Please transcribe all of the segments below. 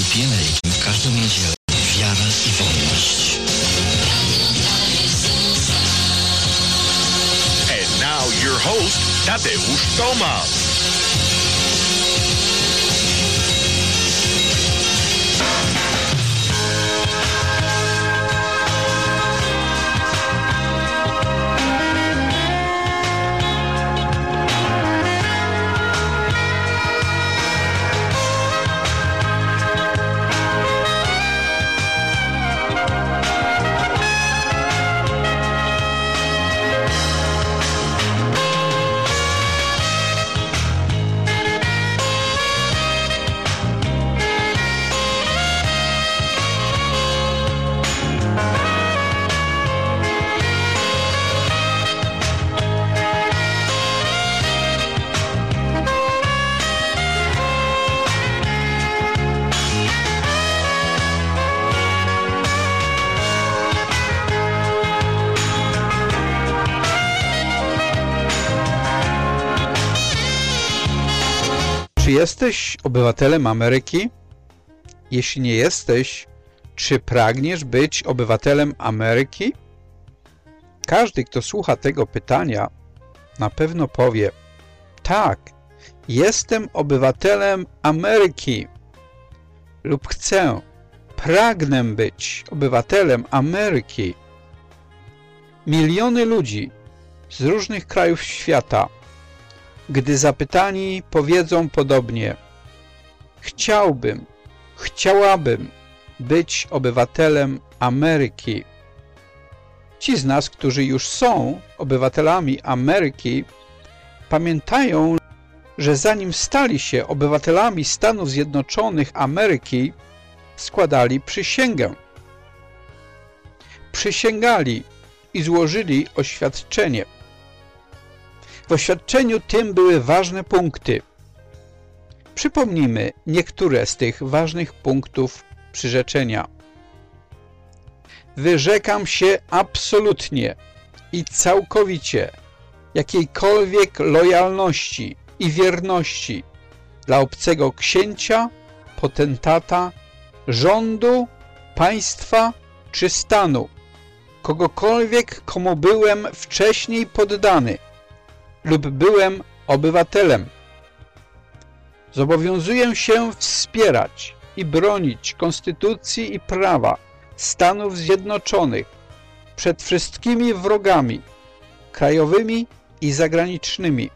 Słupie Ameryki w każdą niedzielę. Wiara i wolność. And now your host, Tadeusz Tomasz. Czy jesteś obywatelem Ameryki? Jeśli nie jesteś, czy pragniesz być obywatelem Ameryki? Każdy, kto słucha tego pytania, na pewno powie: tak, jestem obywatelem Ameryki lub pragnę być obywatelem Ameryki. Miliony ludzi z różnych krajów świata, gdy zapytani, powiedzą podobnie: chciałabym być obywatelem Ameryki. Ci z nas, którzy już są obywatelami Ameryki, pamiętają, że zanim stali się obywatelami Stanów Zjednoczonych Ameryki, składali przysięgę. Przysięgali i złożyli oświadczenie. W oświadczeniu tym były ważne punkty. Przypomnijmy niektóre z tych ważnych punktów przyrzeczenia. Wyrzekam się absolutnie i całkowicie jakiejkolwiek lojalności i wierności dla obcego księcia, potentata, rządu, państwa czy stanu, kogokolwiek, komu byłem wcześniej poddany lub byłem obywatelem. Zobowiązuję się wspierać i bronić konstytucji i prawa Stanów Zjednoczonych przed wszystkimi wrogami krajowymi i zagranicznymi.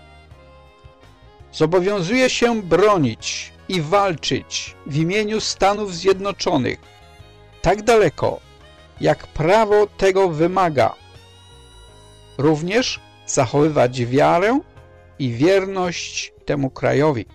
Zobowiązuję się bronić i walczyć w imieniu Stanów Zjednoczonych tak daleko, jak prawo tego wymaga. Również zachowywać wiarę i wierność temu krajowi.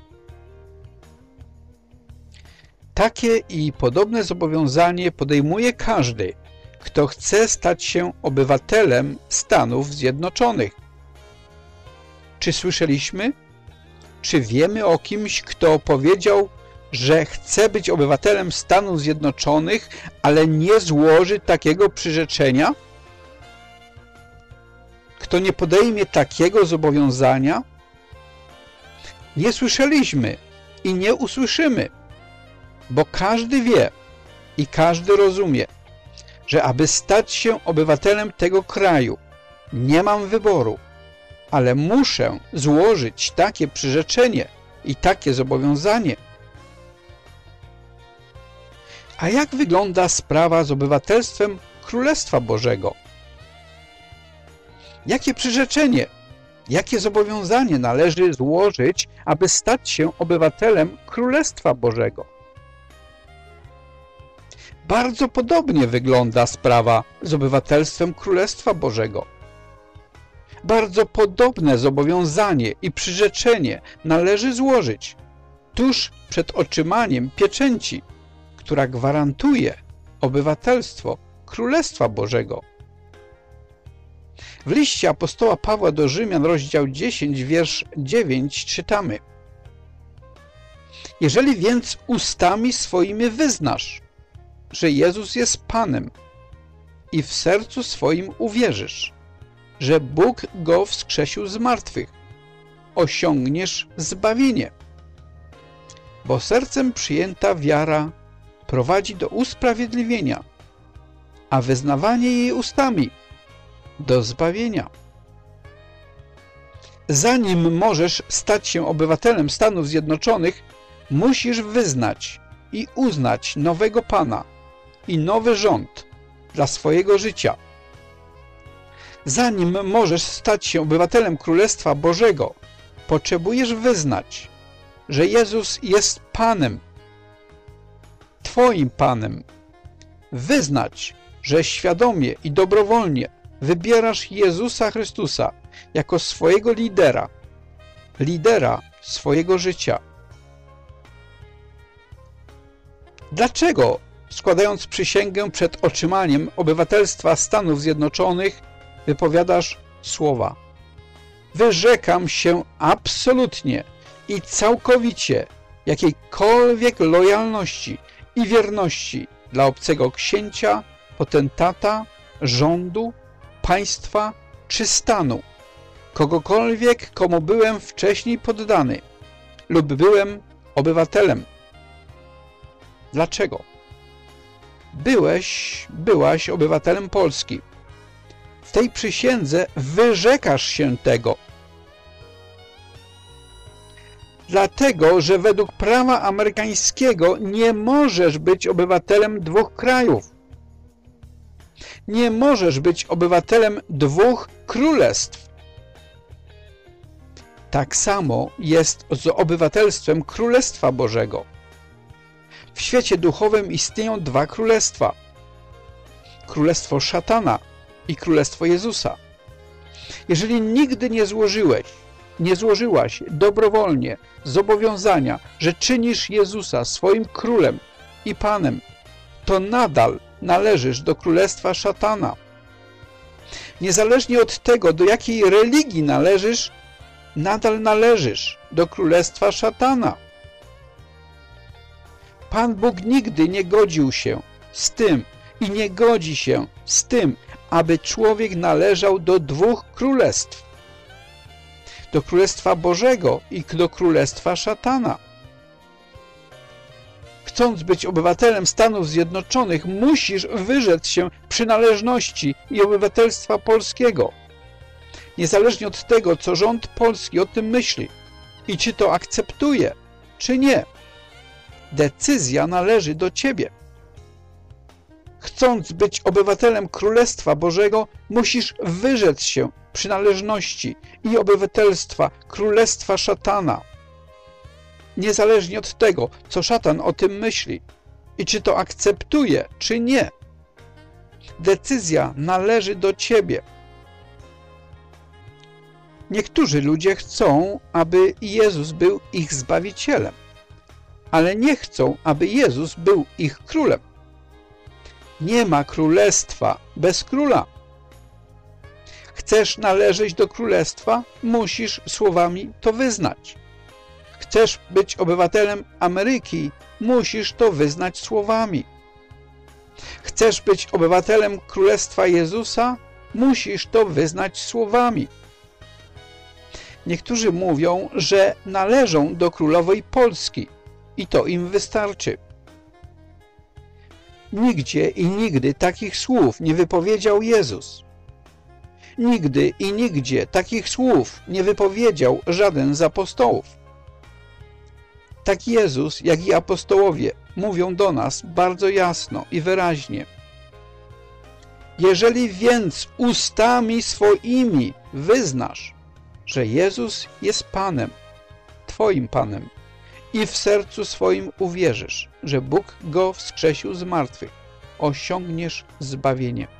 Takie i podobne zobowiązanie podejmuje każdy, kto chce stać się obywatelem Stanów Zjednoczonych. Czy słyszeliśmy? Czy wiemy o kimś, kto powiedział, że chce być obywatelem Stanów Zjednoczonych, ale nie złoży takiego przyrzeczenia? Kto nie podejmie takiego zobowiązania? Nie słyszeliśmy i nie usłyszymy, bo każdy wie i każdy rozumie, że aby stać się obywatelem tego kraju, nie mam wyboru, ale muszę złożyć takie przyrzeczenie i takie zobowiązanie. A jak wygląda sprawa z obywatelstwem Królestwa Bożego? Jakie przyrzeczenie, jakie zobowiązanie należy złożyć, aby stać się obywatelem Królestwa Bożego? Bardzo podobnie wygląda sprawa z obywatelstwem Królestwa Bożego. Bardzo podobne zobowiązanie i przyrzeczenie należy złożyć tuż przed otrzymaniem pieczęci, która gwarantuje obywatelstwo Królestwa Bożego. W liście apostoła Pawła do Rzymian, rozdział 10, wiersz 9 czytamy: Jeżeli więc ustami swoimi wyznasz, że Jezus jest Panem i w sercu swoim uwierzysz, że Bóg Go wskrzesił z martwych, osiągniesz zbawienie. bo sercem przyjęta wiara prowadzi do usprawiedliwienia, a wyznawanie jej ustami do zbawienia. Zanim możesz stać się obywatelem Stanów Zjednoczonych, musisz wyznać i uznać nowego Pana i nowy rząd dla swojego życia. Zanim możesz stać się obywatelem Królestwa Bożego, potrzebujesz wyznać, że Jezus jest Panem, Twoim Panem. Wyznać, że świadomie i dobrowolnie wybierasz Jezusa Chrystusa jako swojego lidera swojego życia. Dlaczego, składając przysięgę przed otrzymaniem obywatelstwa Stanów Zjednoczonych, wypowiadasz słowa: wyrzekam się absolutnie i całkowicie jakiejkolwiek lojalności i wierności dla obcego księcia, potentata, rządu, państwa czy stanu, kogokolwiek, komu byłem wcześniej poddany lub byłem obywatelem. Dlaczego? Byłaś obywatelem Polski. W tej przysiędze wyrzekasz się tego. Dlatego, że według prawa amerykańskiego nie możesz być obywatelem dwóch krajów. Nie możesz być obywatelem dwóch królestw. Tak samo jest z obywatelstwem Królestwa Bożego. W świecie duchowym istnieją dwa królestwa. Królestwo szatana i Królestwo Jezusa. Jeżeli nigdy nie złożyłaś dobrowolnie zobowiązania, że czynisz Jezusa swoim królem i Panem, to nadal należysz do Królestwa szatana. Niezależnie od tego, do jakiej religii należysz, nadal należysz do Królestwa szatana. Pan Bóg nigdy nie godził się z tym i nie godzi się z tym, aby człowiek należał do dwóch królestw. Do Królestwa Bożego i do Królestwa szatana. Chcąc być obywatelem Stanów Zjednoczonych, musisz wyrzec się przynależności i obywatelstwa polskiego. Niezależnie od tego, co rząd polski o tym myśli i czy to akceptuje, czy nie. Decyzja należy do ciebie. Chcąc być obywatelem Królestwa Bożego, musisz wyrzec się przynależności i obywatelstwa Królestwa szatana. Niezależnie od tego, co szatan o tym myśli i czy to akceptuje, czy nie. Decyzja należy do ciebie. Niektórzy ludzie chcą, aby Jezus był ich Zbawicielem, ale nie chcą, aby Jezus był ich królem. Nie ma królestwa bez króla. Chcesz należeć do królestwa? Musisz słowami to wyznać. Chcesz być obywatelem Ameryki? Musisz to wyznać słowami. Chcesz być obywatelem Królestwa Jezusa? Musisz to wyznać słowami. Niektórzy mówią, że należą do królowej Polski i to im wystarczy. Nigdzie i nigdy takich słów nie wypowiedział Jezus. Nigdy i nigdzie takich słów nie wypowiedział żaden z apostołów. Tak Jezus, jak i apostołowie mówią do nas bardzo jasno i wyraźnie. Jeżeli więc ustami swoimi wyznasz, że Jezus jest Panem, Twoim Panem, i w sercu swoim uwierzysz, że Bóg Go wskrzesił z martwych, osiągniesz zbawienie.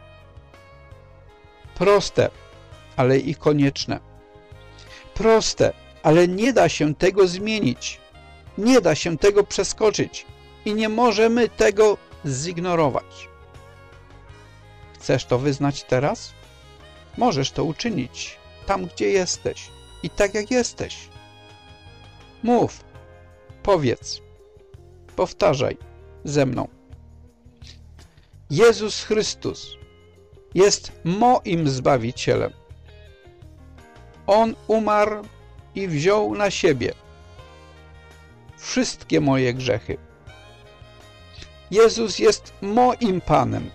Proste, ale i konieczne. Proste, ale nie da się tego zmienić. Nie da się tego przeskoczyć i nie możemy tego zignorować. Chcesz to wyznać teraz? Możesz to uczynić tam, gdzie jesteś i tak, jak jesteś. Mów, powiedz, powtarzaj ze mną. Jezus Chrystus jest moim Zbawicielem. On umarł i wziął na siebie wszystkie moje grzechy. Jezus jest moim Panem.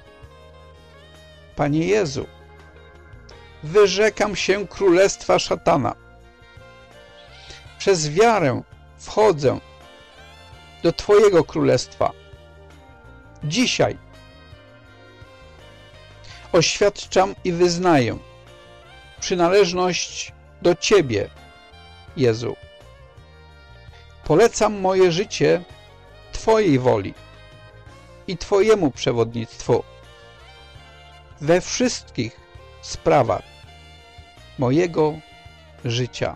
Panie Jezu, wyrzekam się królestwa szatana. Przez wiarę wchodzę do Twojego królestwa. Dzisiaj oświadczam i wyznaję przynależność do Ciebie, Jezu. Polecam moje życie Twojej woli i Twojemu przewodnictwu we wszystkich sprawach mojego życia.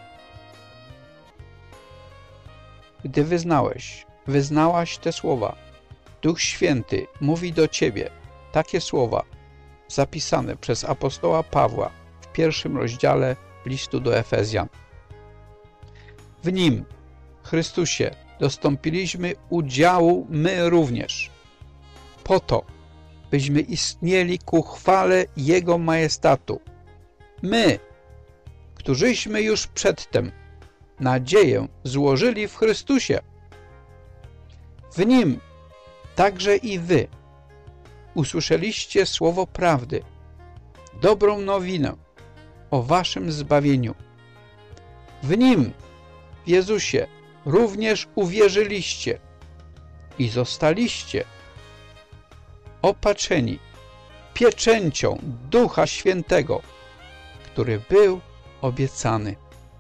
Gdy wyznałaś te słowa, Duch Święty mówi do Ciebie takie słowa zapisane przez apostoła Pawła w 1 rozdziale listu do Efezjan. W Nim, Chrystusie, dostąpiliśmy udziału my również, po to, byśmy istnieli ku chwale Jego majestatu. My, którzyśmy już przedtem nadzieję złożyli w Chrystusie. W Nim także i wy usłyszeliście słowo prawdy, dobrą nowinę o waszym zbawieniu. W Nim, w Jezusie, również uwierzyliście i zostaliście opatrzeni pieczęcią Ducha Świętego, który był obiecany.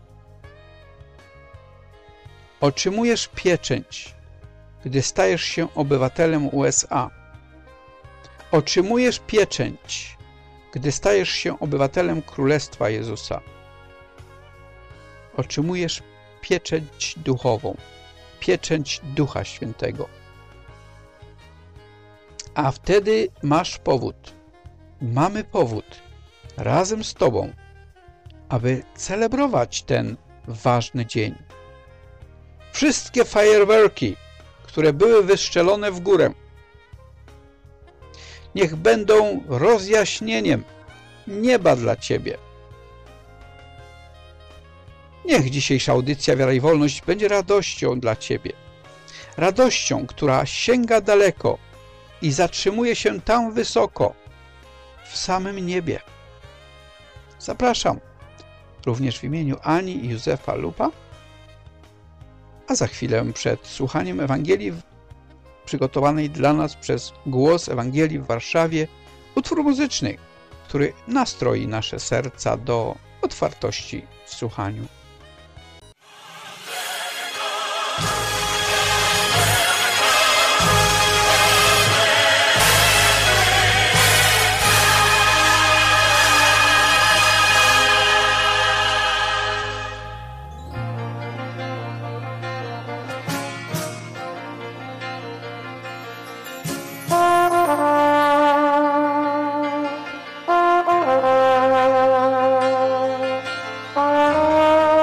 Otrzymujesz pieczęć, gdy stajesz się obywatelem USA. Otrzymujesz pieczęć, gdy stajesz się obywatelem Królestwa Jezusa. Otrzymujesz pieczęć duchową, pieczęć Ducha Świętego. A wtedy masz powód, mamy powód razem z Tobą, aby celebrować ten ważny dzień. Wszystkie fajerwerki, które były wystrzelone w górę, niech będą rozjaśnieniem nieba dla Ciebie. Niech dzisiejsza audycja Wiara i Wolność będzie radością dla Ciebie. Radością, która sięga daleko i zatrzymuje się tam wysoko, w samym niebie. Zapraszam również w imieniu Ani i Józefa Lupa, a za chwilę przed słuchaniem Ewangelii przygotowanej dla nas przez Głos Ewangelii w Warszawie utwór muzyczny, który nastroi nasze serca do otwartości w słuchaniu. Oh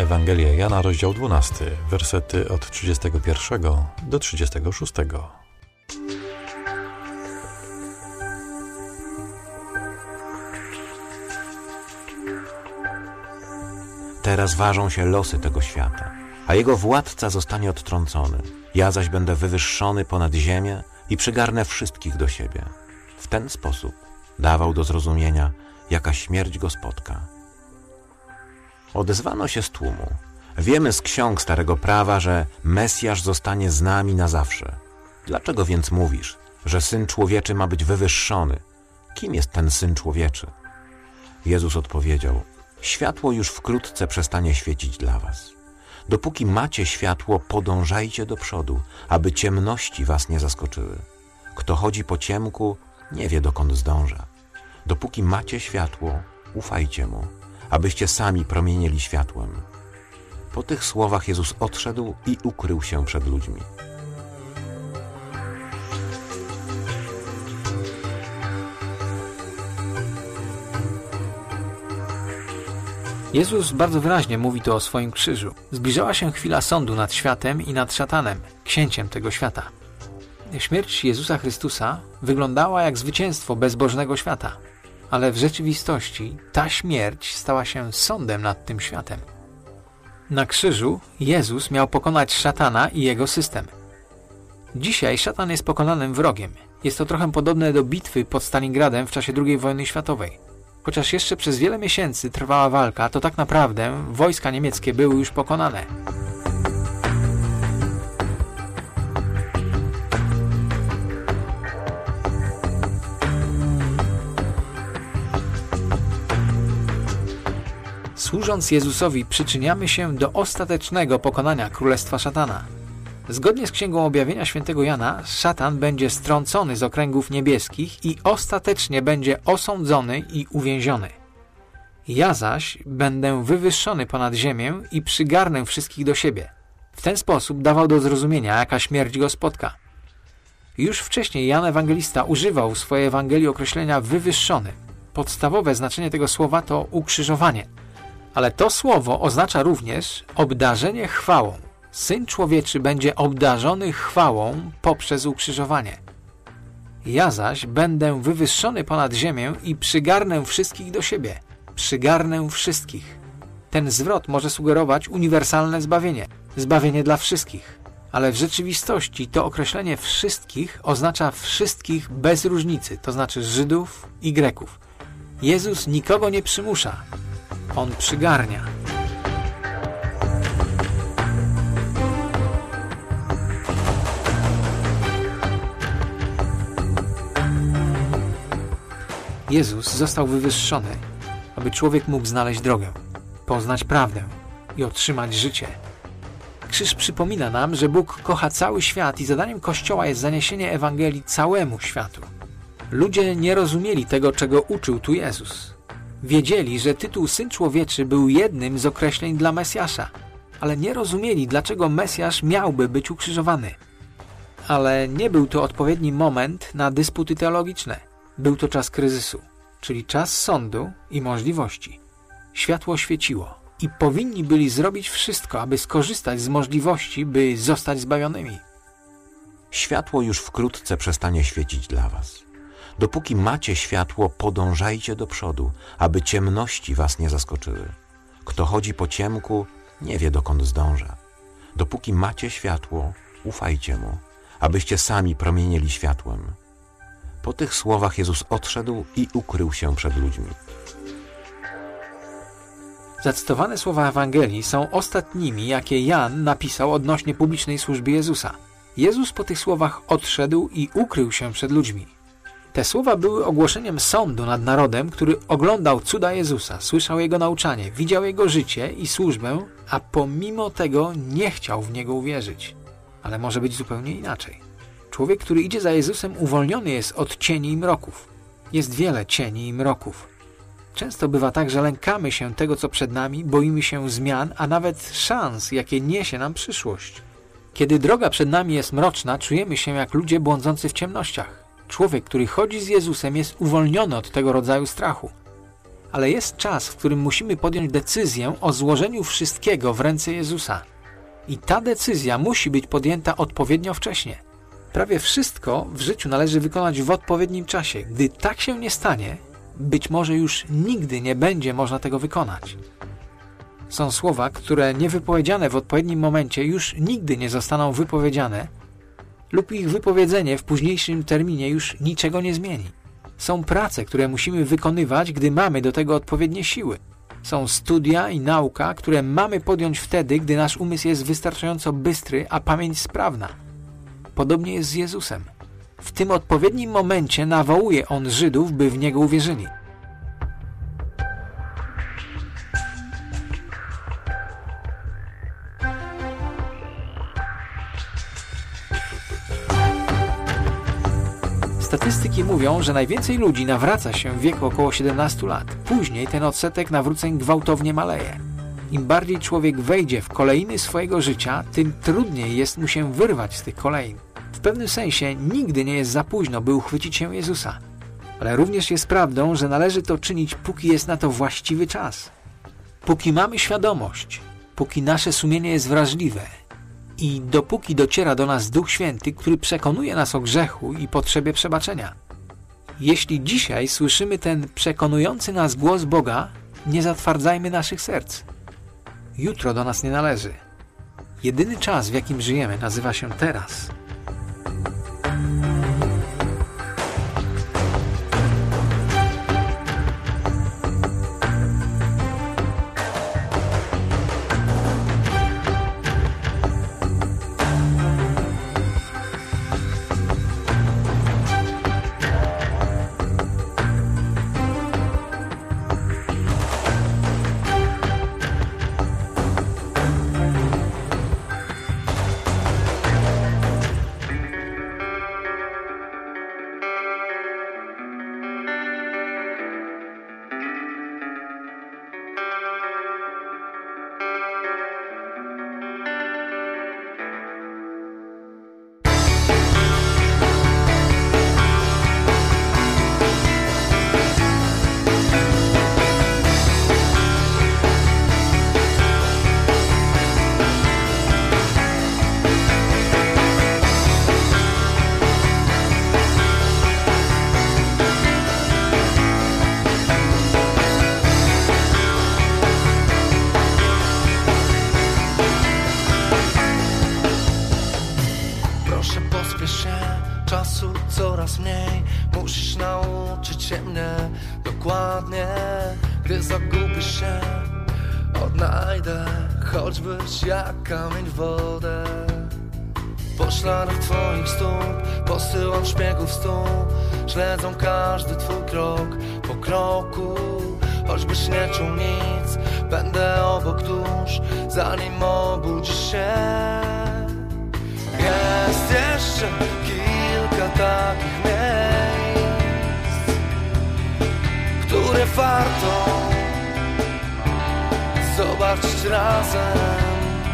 Ewangelię Jana, rozdział 12, wersety od 31 do 36. Teraz ważą się losy tego świata, a jego władca zostanie odtrącony. Ja zaś będę wywyższony ponad ziemię i przygarnę wszystkich do siebie. W ten sposób dawał do zrozumienia, jaka śmierć go spotka. Odezwano się z tłumu. Wiemy z ksiąg Starego Prawa, że Mesjasz zostanie z nami na zawsze. Dlaczego więc mówisz, że Syn Człowieczy ma być wywyższony? Kim jest ten Syn Człowieczy? Jezus odpowiedział: światło już wkrótce przestanie świecić dla was. Dopóki macie światło, podążajcie do przodu, aby ciemności was nie zaskoczyły. Kto chodzi po ciemku, nie wie, dokąd zdąża. Dopóki macie światło, ufajcie Mu, abyście sami promienieli światłem. Po tych słowach Jezus odszedł i ukrył się przed ludźmi. Jezus bardzo wyraźnie mówi tu o swoim krzyżu. Zbliżała się chwila sądu nad światem i nad szatanem, księciem tego świata. Śmierć Jezusa Chrystusa wyglądała jak zwycięstwo bezbożnego świata, ale w rzeczywistości ta śmierć stała się sądem nad tym światem. Na krzyżu Jezus miał pokonać szatana i jego system. Dzisiaj szatan jest pokonanym wrogiem. Jest to trochę podobne do bitwy pod Stalingradem w czasie II wojny światowej. Chociaż jeszcze przez wiele miesięcy trwała walka, to tak naprawdę wojska niemieckie były już pokonane. Służąc Jezusowi, przyczyniamy się do ostatecznego pokonania królestwa szatana. Zgodnie z Księgą Objawienia świętego Jana, szatan będzie strącony z okręgów niebieskich i ostatecznie będzie osądzony i uwięziony. Ja zaś będę wywyższony ponad ziemię i przygarnę wszystkich do siebie. W ten sposób dawał do zrozumienia, jaka śmierć go spotka. Już wcześniej Jan Ewangelista używał w swojej Ewangelii określenia wywyższony. Podstawowe znaczenie tego słowa to ukrzyżowanie. Ale to słowo oznacza również obdarzenie chwałą. Syn Człowieczy będzie obdarzony chwałą poprzez ukrzyżowanie. Ja zaś będę wywyższony ponad ziemię i przygarnę wszystkich do siebie. Przygarnę wszystkich. Ten zwrot może sugerować uniwersalne zbawienie. Zbawienie dla wszystkich. Ale w rzeczywistości to określenie wszystkich oznacza wszystkich bez różnicy, to znaczy Żydów i Greków. Jezus nikogo nie przymusza. On przygarnia. Jezus został wywyższony, aby człowiek mógł znaleźć drogę, poznać prawdę i otrzymać życie. Krzyż przypomina nam, że Bóg kocha cały świat i zadaniem Kościoła jest zaniesienie Ewangelii całemu światu. Ludzie nie rozumieli tego, czego uczył tu Jezus. Wiedzieli, że tytuł Syn Człowieczy był jednym z określeń dla Mesjasza, ale nie rozumieli, dlaczego Mesjasz miałby być ukrzyżowany. Ale nie był to odpowiedni moment na dysputy teologiczne. Był to czas kryzysu, czyli czas sądu i możliwości. Światło świeciło i powinni byli zrobić wszystko, aby skorzystać z możliwości, by zostać zbawionymi. Światło już wkrótce przestanie świecić dla was. Dopóki macie światło, podążajcie do przodu, aby ciemności was nie zaskoczyły. Kto chodzi po ciemku, nie wie, dokąd zdąża. Dopóki macie światło, ufajcie Mu, abyście sami promienieli światłem. Po tych słowach Jezus odszedł i ukrył się przed ludźmi. Zacytowane słowa Ewangelii są ostatnimi, jakie Jan napisał odnośnie publicznej służby Jezusa. Jezus po tych słowach odszedł i ukrył się przed ludźmi. Te słowa były ogłoszeniem sądu nad narodem, który oglądał cuda Jezusa, słyszał Jego nauczanie, widział Jego życie i służbę, a pomimo tego nie chciał w Niego uwierzyć. Ale może być zupełnie inaczej. Człowiek, który idzie za Jezusem, uwolniony jest od cieni i mroków. Jest wiele cieni i mroków. Często bywa tak, że lękamy się tego, co przed nami, boimy się zmian, a nawet szans, jakie niesie nam przyszłość. Kiedy droga przed nami jest mroczna, czujemy się jak ludzie błądzący w ciemnościach. Człowiek, który chodzi z Jezusem, jest uwolniony od tego rodzaju strachu. Ale jest czas, w którym musimy podjąć decyzję o złożeniu wszystkiego w ręce Jezusa. I ta decyzja musi być podjęta odpowiednio wcześnie. Prawie wszystko w życiu należy wykonać w odpowiednim czasie. Gdy tak się nie stanie, być może już nigdy nie będzie można tego wykonać. Są słowa, które niewypowiedziane w odpowiednim momencie już nigdy nie zostaną wypowiedziane lub ich wypowiedzenie w późniejszym terminie już niczego nie zmieni. Są prace, które musimy wykonywać, gdy mamy do tego odpowiednie siły. Są studia i nauka, które mamy podjąć wtedy, gdy nasz umysł jest wystarczająco bystry, a pamięć sprawna. Podobnie jest z Jezusem. W tym odpowiednim momencie nawołuje On Żydów, by w Niego uwierzyli. Statystyki mówią, że najwięcej ludzi nawraca się w wieku około 17 lat. Później ten odsetek nawróceń gwałtownie maleje. Im bardziej człowiek wejdzie w kolejny swojego życia, tym trudniej jest mu się wyrwać z tych kolejn. W pewnym sensie nigdy nie jest za późno, by uchwycić się Jezusa. Ale również jest prawdą, że należy to czynić, póki jest na to właściwy czas. Póki mamy świadomość, póki nasze sumienie jest wrażliwe i dopóki dociera do nas Duch Święty, który przekonuje nas o grzechu i potrzebie przebaczenia. Jeśli dzisiaj słyszymy ten przekonujący nas głos Boga, nie zatwardzajmy naszych serc. Jutro do nas nie należy. Jedyny czas, w jakim żyjemy, nazywa się teraz. Dokładnie, gdy zagubisz się, odnajdę, choćbyś jak kamień w wodę. Po śladach twoich stóp posyłam szpiegów stóp, śledzą każdy twój krok po kroku. Choćbyś nie czuł nic, będę obok tuż, zanim obudzisz się. Jest jeszcze kilka takich miejsc, które warto zobaczyć razem,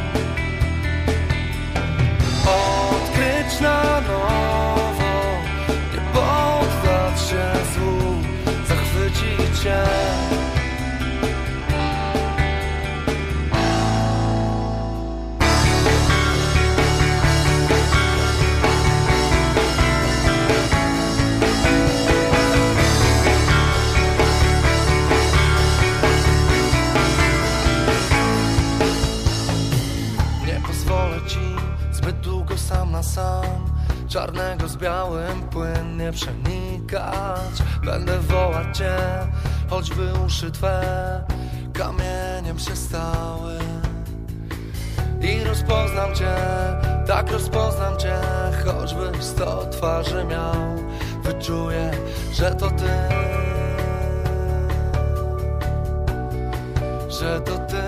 odkryć na nowo, nie poddać się złu, zachwycić cię. Sam na sam, czarnego z białym płynnie przenikać. Będę wołać cię, choćby uszy twe kamieniem się stały. I rozpoznam cię, tak rozpoznam cię, choćbyś 100 twarzy miał. Wyczuję, że to ty, że to ty.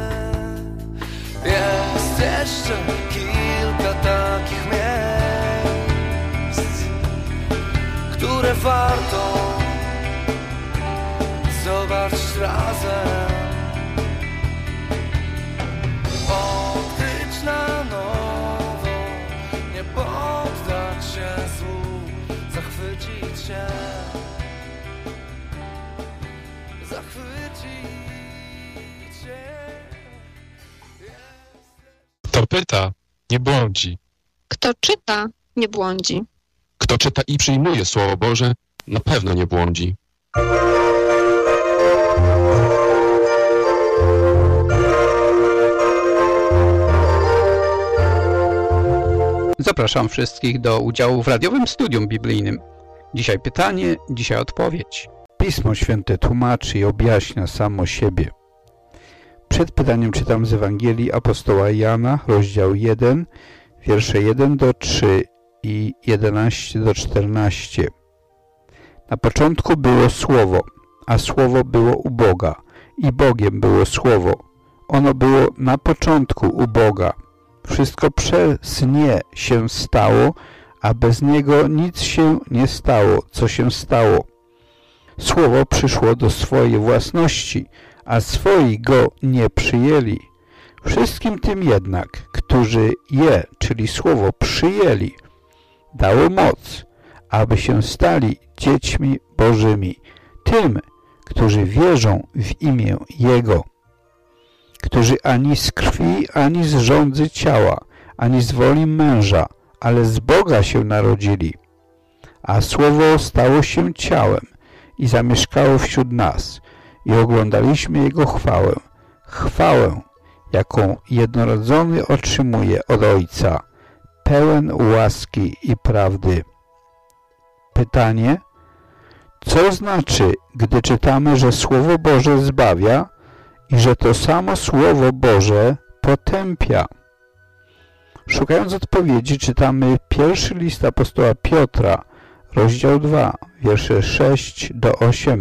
Jest jeszcze kilka takich miejsc, które warto zobaczyć razem, odkryć na nowo, nie poddać się złu, zachwycić się, zachwycić. pyta, nie błądzi. Kto czyta, nie błądzi. Kto czyta i przyjmuje Słowo Boże, na pewno nie błądzi. Zapraszam wszystkich do udziału w radiowym studium biblijnym. Dzisiaj pytanie, dzisiaj odpowiedź. Pismo Święte tłumaczy i objaśnia samo siebie. Przed pytaniem czytam z Ewangelii apostoła Jana, rozdział 1, wiersze 1 do 3 i 11 do 14. Na początku było Słowo, a Słowo było u Boga i Bogiem było Słowo. Ono było na początku u Boga. Wszystko przez nie się stało, a bez niego nic się nie stało, co się stało. Słowo przyszło do swojej własności, a swoi go nie przyjęli. Wszystkim tym jednak, którzy je, czyli Słowo, przyjęli, dało moc, aby się stali dziećmi Bożymi, tym, którzy wierzą w imię Jego, którzy ani z krwi, ani z żądzy ciała, ani z woli męża, ale z Boga się narodzili. A Słowo stało się ciałem i zamieszkało wśród nas i oglądaliśmy Jego chwałę, chwałę, jaką jednorodzony otrzymuje od Ojca, pełen łaski i prawdy. Pytanie: co znaczy, gdy czytamy, że Słowo Boże zbawia i że to samo Słowo Boże potępia? Szukając odpowiedzi, czytamy pierwszy list apostoła Piotra, rozdział 2, wiersze 6 do 8.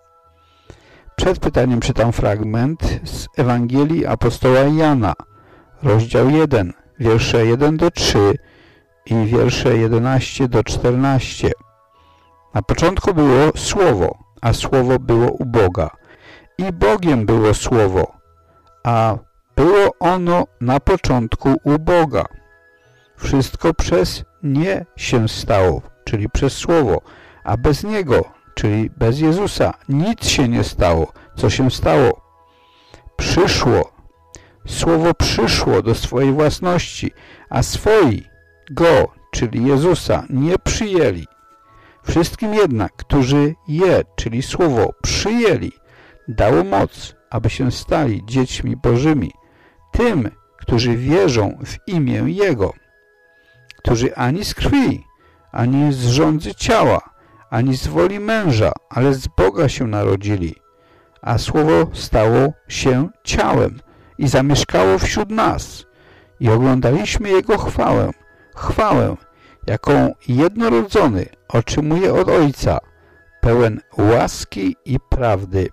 Przed pytaniem czytam fragment z Ewangelii apostoła Jana, rozdział 1, wiersze 1 do 3 i wiersze 11 do 14. Na początku było Słowo, a Słowo było u Boga i Bogiem było Słowo, a było ono na początku u Boga. Wszystko przez nie się stało, czyli przez Słowo, a bez Niego, czyli bez Jezusa, nic się nie stało, co się stało. Przyszło, Słowo przyszło do swojej własności, a swoi Go, czyli Jezusa, nie przyjęli. Wszystkim jednak, którzy je, czyli Słowo, przyjęli, dało moc, aby się stali dziećmi Bożymi, tym, którzy wierzą w imię Jego, którzy ani z krwi, ani z żądzy ciała, ani z woli męża, ale z Boga się narodzili, a Słowo stało się ciałem i zamieszkało wśród nas i oglądaliśmy Jego chwałę, chwałę, jaką jednorodzony otrzymuje od Ojca, pełen łaski i prawdy.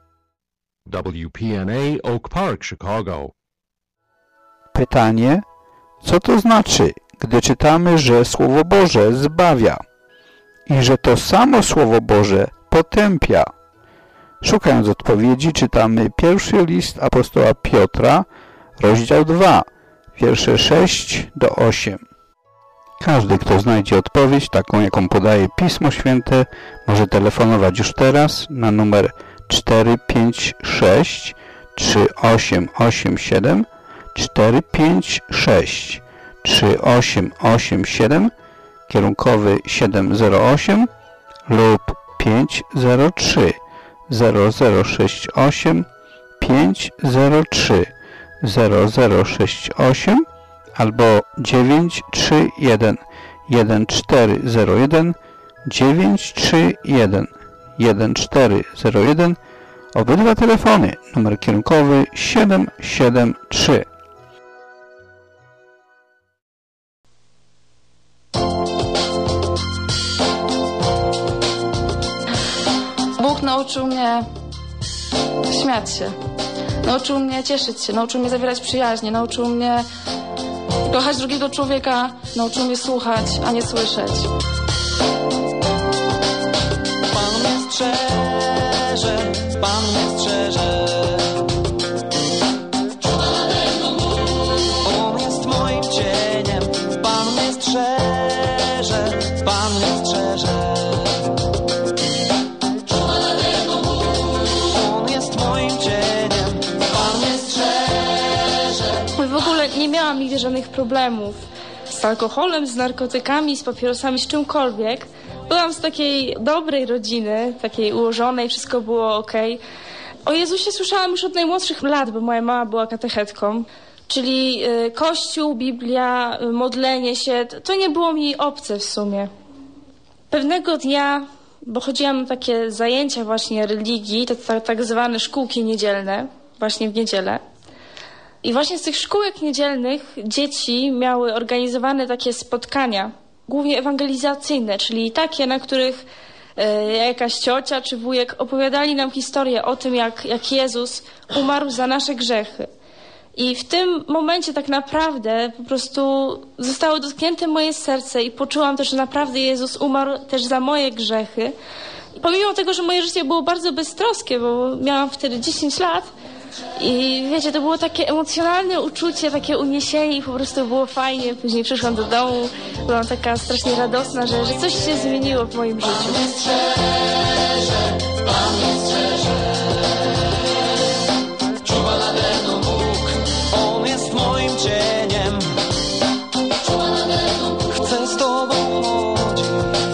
WPNA Oak Park, Chicago. Pytanie: co to znaczy, gdy czytamy, że Słowo Boże zbawia i że to samo Słowo Boże potępia? Szukając odpowiedzi, czytamy pierwszy list apostoła Piotra, rozdział 2, wiersze 6 do 8. Każdy, kto znajdzie odpowiedź, taką jaką podaje Pismo Święte, może telefonować już teraz na numer 456 3887 456 3887, kierunkowy 708 lub 503 0068 503 0068 albo 931 1401 931 1401. Obydwa telefony, numer kierunkowy 773. Bóg nauczył mnie śmiać się, nauczył mnie cieszyć się, nauczył mnie zawierać przyjaźnie, nauczył mnie kochać drugiego człowieka, nauczył mnie słuchać, a nie słyszeć. Pan mnie strzeże, Pan mnie strzeże. On jest moim cieniem, Pan mnie strzeże, Pan mnie strzeże. On jest moim cieniem, Pan mnie strzeże. W ogóle nie miałam nigdy nigdy żadnych problemów z alkoholem, z narkotykami, z papierosami, z czymkolwiek. Byłam z takiej dobrej rodziny, takiej ułożonej, wszystko było okej. O Jezusie słyszałam już od najmłodszych lat, bo moja mama była katechetką. Czyli Kościół, Biblia, modlenie się, to nie było mi obce w sumie. Pewnego dnia, bo chodziłam na takie zajęcia właśnie religii, tak zwane szkółki niedzielne, właśnie w niedzielę. I właśnie z tych szkółek niedzielnych dzieci miały organizowane takie spotkania, głównie ewangelizacyjne, czyli takie, na których jakaś ciocia czy wujek opowiadali nam historię o tym, jak Jezus umarł za nasze grzechy. I w tym momencie tak naprawdę po prostu zostało dotknięte moje serce i poczułam też, że naprawdę Jezus umarł też za moje grzechy. I pomimo tego, że moje życie było bardzo beztroskie, bo miałam wtedy 10 lat i wiecie, to było takie emocjonalne uczucie, takie uniesienie i po prostu było fajnie. Później przyszłam do domu, byłam taka strasznie radosna, że coś się zmieniło w moim życiu. Pan mnie strzeże, czuwa nade mną Bóg, On jest moim cieniem, czuwa nade mną Bóg, chcę z Tobą chodzić,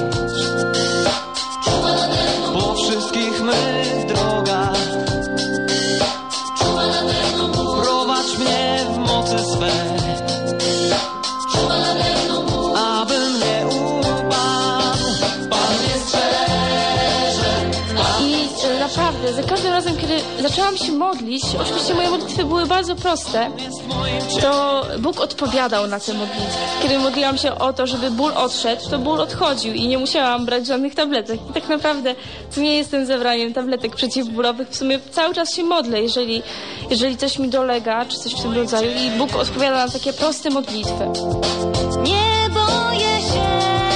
czuwa nade mną Bóg, po wszystkich mych drogach, czuwa nade mną Bóg, prowadź mnie w mocy swej, czuwa nade mną Bóg, abym nie upadł, Pan mnie strzeże. I naprawdę, za każdym razem, kiedy zaczęłam się modlić, oczywiście moje modlitwy były bardzo proste, to Bóg odpowiadał na te modlitwy. Kiedy modliłam się o to, żeby ból odszedł, to ból odchodził i nie musiałam brać żadnych tabletek. I tak naprawdę to nie jestem zebraniem tabletek przeciwbólowych. W sumie cały czas się modlę, jeżeli coś mi dolega, czy coś w tym rodzaju. I Bóg odpowiada na takie proste modlitwy. Nie boję się,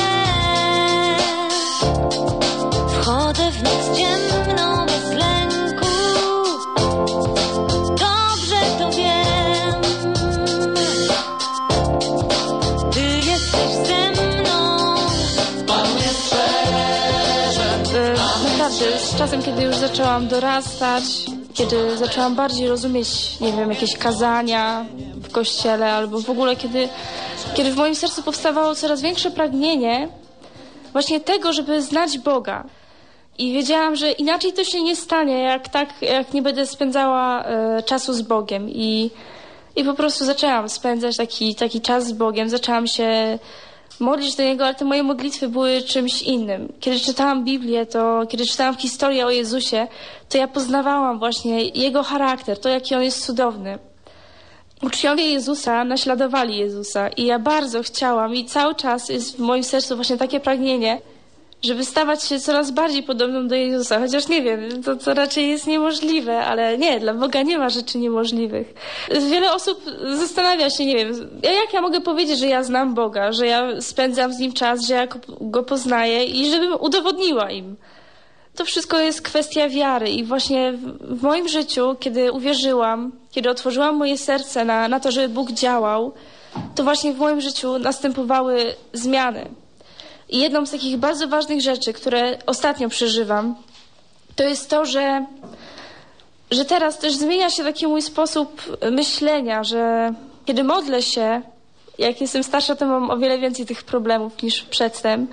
wchodzę w noc ciemną bez lęku, dobrze to wiem, Ty jesteś ze mną, Pan mnie strzeże. Naprawdę, z czasem, kiedy już zaczęłam dorastać, kiedy zaczęłam bardziej rozumieć, nie wiem, jakieś kazania w kościele, albo w ogóle kiedy w moim sercu powstawało coraz większe pragnienie właśnie tego, żeby znać Boga. I wiedziałam, że inaczej to się nie stanie, jak nie będę spędzała czasu z Bogiem. I po prostu zaczęłam spędzać taki czas z Bogiem, zaczęłam się modlić do Niego, ale te moje modlitwy były czymś innym. Kiedy czytałam Biblię, kiedy czytałam historię o Jezusie, to ja poznawałam właśnie Jego charakter, to jaki On jest cudowny. Uczniowie Jezusa naśladowali Jezusa i ja bardzo chciałam i cały czas jest w moim sercu właśnie takie pragnienie, żeby stawać się coraz bardziej podobną do Jezusa. Chociaż nie wiem, to raczej jest niemożliwe, ale nie, dla Boga nie ma rzeczy niemożliwych. Wiele osób zastanawia się, nie wiem, jak ja mogę powiedzieć, że ja znam Boga, że ja spędzam z Nim czas, że ja Go poznaję i żebym udowodniła im. To wszystko jest kwestia wiary i właśnie w moim życiu, kiedy uwierzyłam, kiedy otworzyłam moje serce na to, żeby Bóg działał, to właśnie w moim życiu następowały zmiany. I jedną z takich bardzo ważnych rzeczy, które ostatnio przeżywam, to jest to, że teraz też zmienia się taki mój sposób myślenia, że kiedy modlę się, jak jestem starsza, to mam o wiele więcej tych problemów niż przedtem.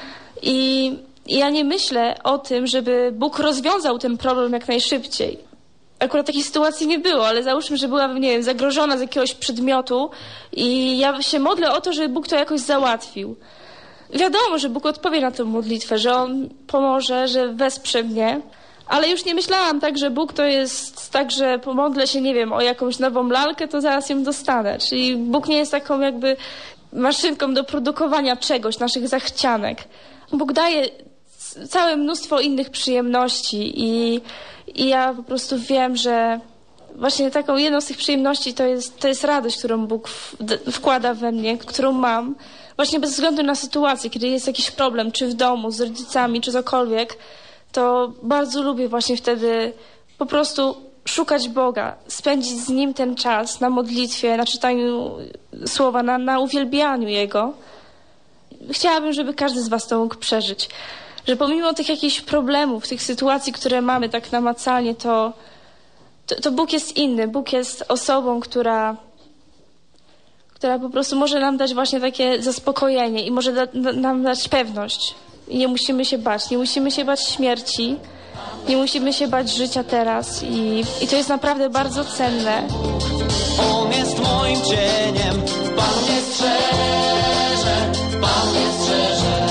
I ja nie myślę o tym, żeby Bóg rozwiązał ten problem jak najszybciej. Akurat takiej sytuacji nie było, ale załóżmy, że byłabym, nie wiem, zagrożona z jakiegoś przedmiotu i ja się modlę o to, żeby Bóg to jakoś załatwił. Wiadomo, że Bóg odpowie na tę modlitwę, że On pomoże, że wesprze mnie, ale już nie myślałam tak, że Bóg to jest tak, że pomodlę się, nie wiem, o jakąś nową lalkę, to zaraz ją dostanę. Czyli Bóg nie jest taką jakby maszynką do produkowania czegoś, naszych zachcianek. Bóg daje całe mnóstwo innych przyjemności i ja po prostu wiem, że właśnie taką jedną z tych przyjemności to jest radość, którą Bóg wkłada we mnie, którą mam. Właśnie bez względu na sytuację, kiedy jest jakiś problem, czy w domu, z rodzicami, czy cokolwiek, to bardzo lubię właśnie wtedy po prostu szukać Boga, spędzić z Nim ten czas na modlitwie, na czytaniu słowa, na uwielbianiu Jego. Chciałabym, żeby każdy z was to mógł przeżyć. Że pomimo tych jakichś problemów, tych sytuacji, które mamy tak namacalnie, to Bóg jest inny. Bóg jest osobą, która która po prostu może nam dać właśnie takie zaspokojenie i może nam dać pewność. I nie musimy się bać. Nie musimy się bać śmierci. Nie musimy się bać życia teraz. I to jest naprawdę bardzo cenne. On jest moim cieniem, Pan mnie strzeże, Pan mnie strzeże.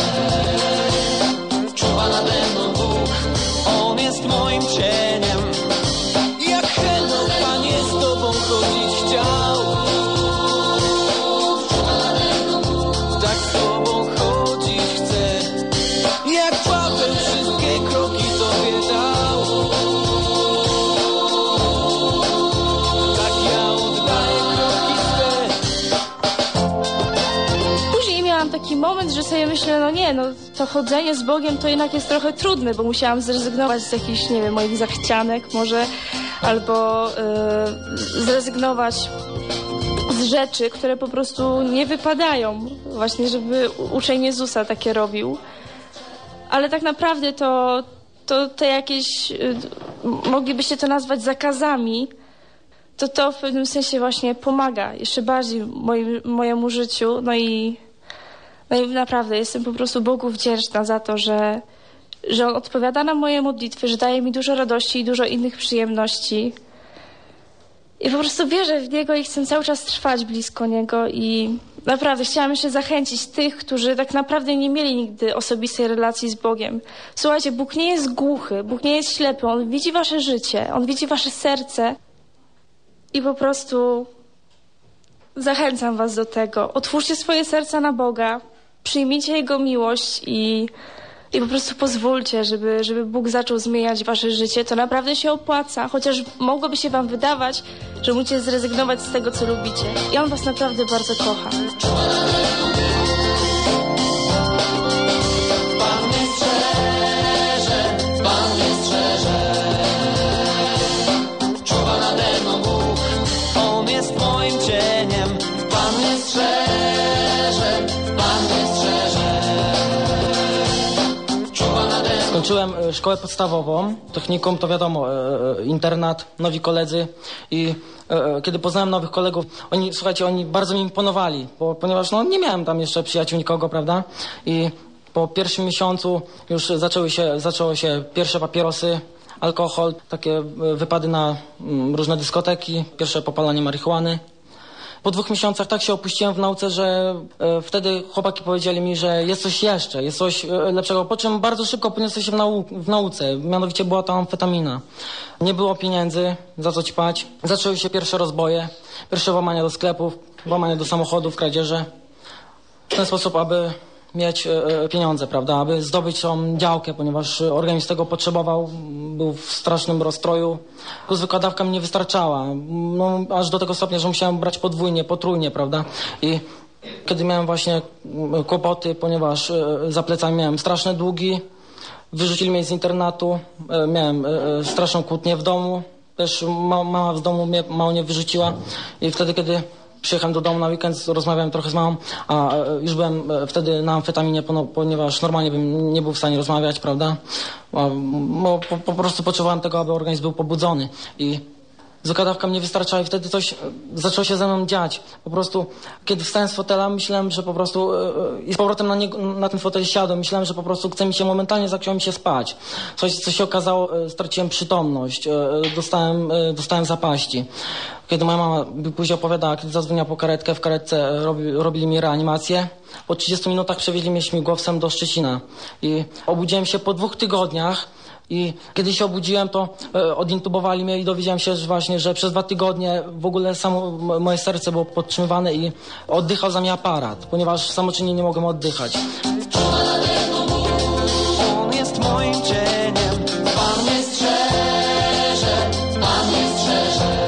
Czuwa nade mną Bóg, On jest moim cieniem. Jak chętno, Panie, z Tobą chodzić chciał. Czuwa nade mną Bóg, tak z Tobą chodzić chcę. Jak Paweł wszystkie kroki Tobie dał. Tak ja oddaję kroki swe. Później miałam taki moment, że sobie myślę, to chodzenie z Bogiem to jednak jest trochę trudne, bo musiałam zrezygnować z jakichś, nie wiem, moich zachcianek może, albo zrezygnować z rzeczy, które po prostu nie wypadają właśnie, żeby uczeń Jezusa takie robił. Ale tak naprawdę to jakieś, moglibyście to nazwać zakazami, to w pewnym sensie właśnie pomaga jeszcze bardziej mojemu życiu. No i naprawdę jestem po prostu Bogu wdzięczna za to, że On odpowiada na moje modlitwy, że daje mi dużo radości i dużo innych przyjemności. I po prostu wierzę w Niego i chcę cały czas trwać blisko Niego i naprawdę chciałam jeszcze zachęcić tych, którzy tak naprawdę nie mieli nigdy osobistej relacji z Bogiem. Słuchajcie, Bóg nie jest głuchy, Bóg nie jest ślepy, On widzi wasze życie, On widzi wasze serce i po prostu zachęcam was do tego. Otwórzcie swoje serca na Boga, przyjmijcie Jego miłość i po prostu pozwólcie, żeby Bóg zaczął zmieniać wasze życie. To naprawdę się opłaca, chociaż mogłoby się wam wydawać, że musicie zrezygnować z tego, co lubicie. I On was naprawdę bardzo kocha. Pan mnie strzeże, Pan mnie strzeże. Czuwa nade mną Bóg, On jest moim cieniem. Pan mnie strzeże, Pan mnie strzeże. Skończyłem szkołę podstawową, technikum, to wiadomo, internat, nowi koledzy i kiedy poznałem nowych kolegów, oni bardzo mi imponowali, ponieważ nie miałem tam jeszcze przyjaciół nikogo, prawda? I po pierwszym miesiącu już zaczęły się pierwsze papierosy, alkohol, takie wypady na różne dyskoteki, pierwsze popalanie marihuany. Po 2 miesiącach tak się opuściłem w nauce, że wtedy chłopaki powiedzieli mi, że jest coś jeszcze, jest coś lepszego. Po czym bardzo szybko poniosłem się w nauce, mianowicie była to amfetamina. Nie było pieniędzy, za co ćpać. Zaczęły się pierwsze rozboje, pierwsze włamania do sklepów, włamania do samochodów, kradzieże. W ten sposób, aby mieć pieniądze, prawda, aby zdobyć tą działkę, ponieważ organizm tego potrzebował, był w strasznym rozstroju. Zwykła dawka mi nie wystarczała, aż do tego stopnia, że musiałem brać podwójnie, potrójnie, prawda. I kiedy miałem właśnie kłopoty, ponieważ za plecami miałem straszne długi, wyrzucili mnie z internatu, miałem straszną kłótnię w domu, też mama z domu mnie mało nie wyrzuciła i wtedy, kiedy przyjechałem do domu na weekend, rozmawiałem trochę z mamą, a już byłem wtedy na amfetaminie, ponieważ normalnie bym nie był w stanie rozmawiać, prawda? Po prostu potrzebowałem tego, aby organizm był pobudzony i zwykła dawka mnie wystarczała i wtedy coś zaczęło się ze mną dziać. Po prostu, kiedy wstałem z fotela, myślałem, że po prostu i z powrotem na ten fotel siadłem, myślałem, że po prostu chce mi się momentalnie, zachciało mi się spać. Co się okazało, straciłem przytomność, dostałem zapaści. Kiedy moja mama później opowiadała, kiedy zadzwoniła po karetkę, w karetce robili mi reanimację. Po 30 minutach przewieźli mnie śmigłowcem do Szczecina. I obudziłem się po 2 tygodniach i kiedy się obudziłem, to odintubowali mnie i dowiedziałem się, że przez 2 tygodnie w ogóle samo moje serce było podtrzymywane i oddychał za mnie aparat, ponieważ samoczynnie nie mogłem oddychać. On jest moim cieniem, Pan mnie strzeże, Pan mnie strzeże.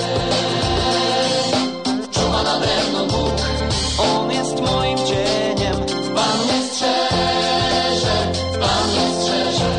Czuwa nade mną Bóg, On jest moim cieniem, Pan mnie strzeże, Pan mnie strzeże.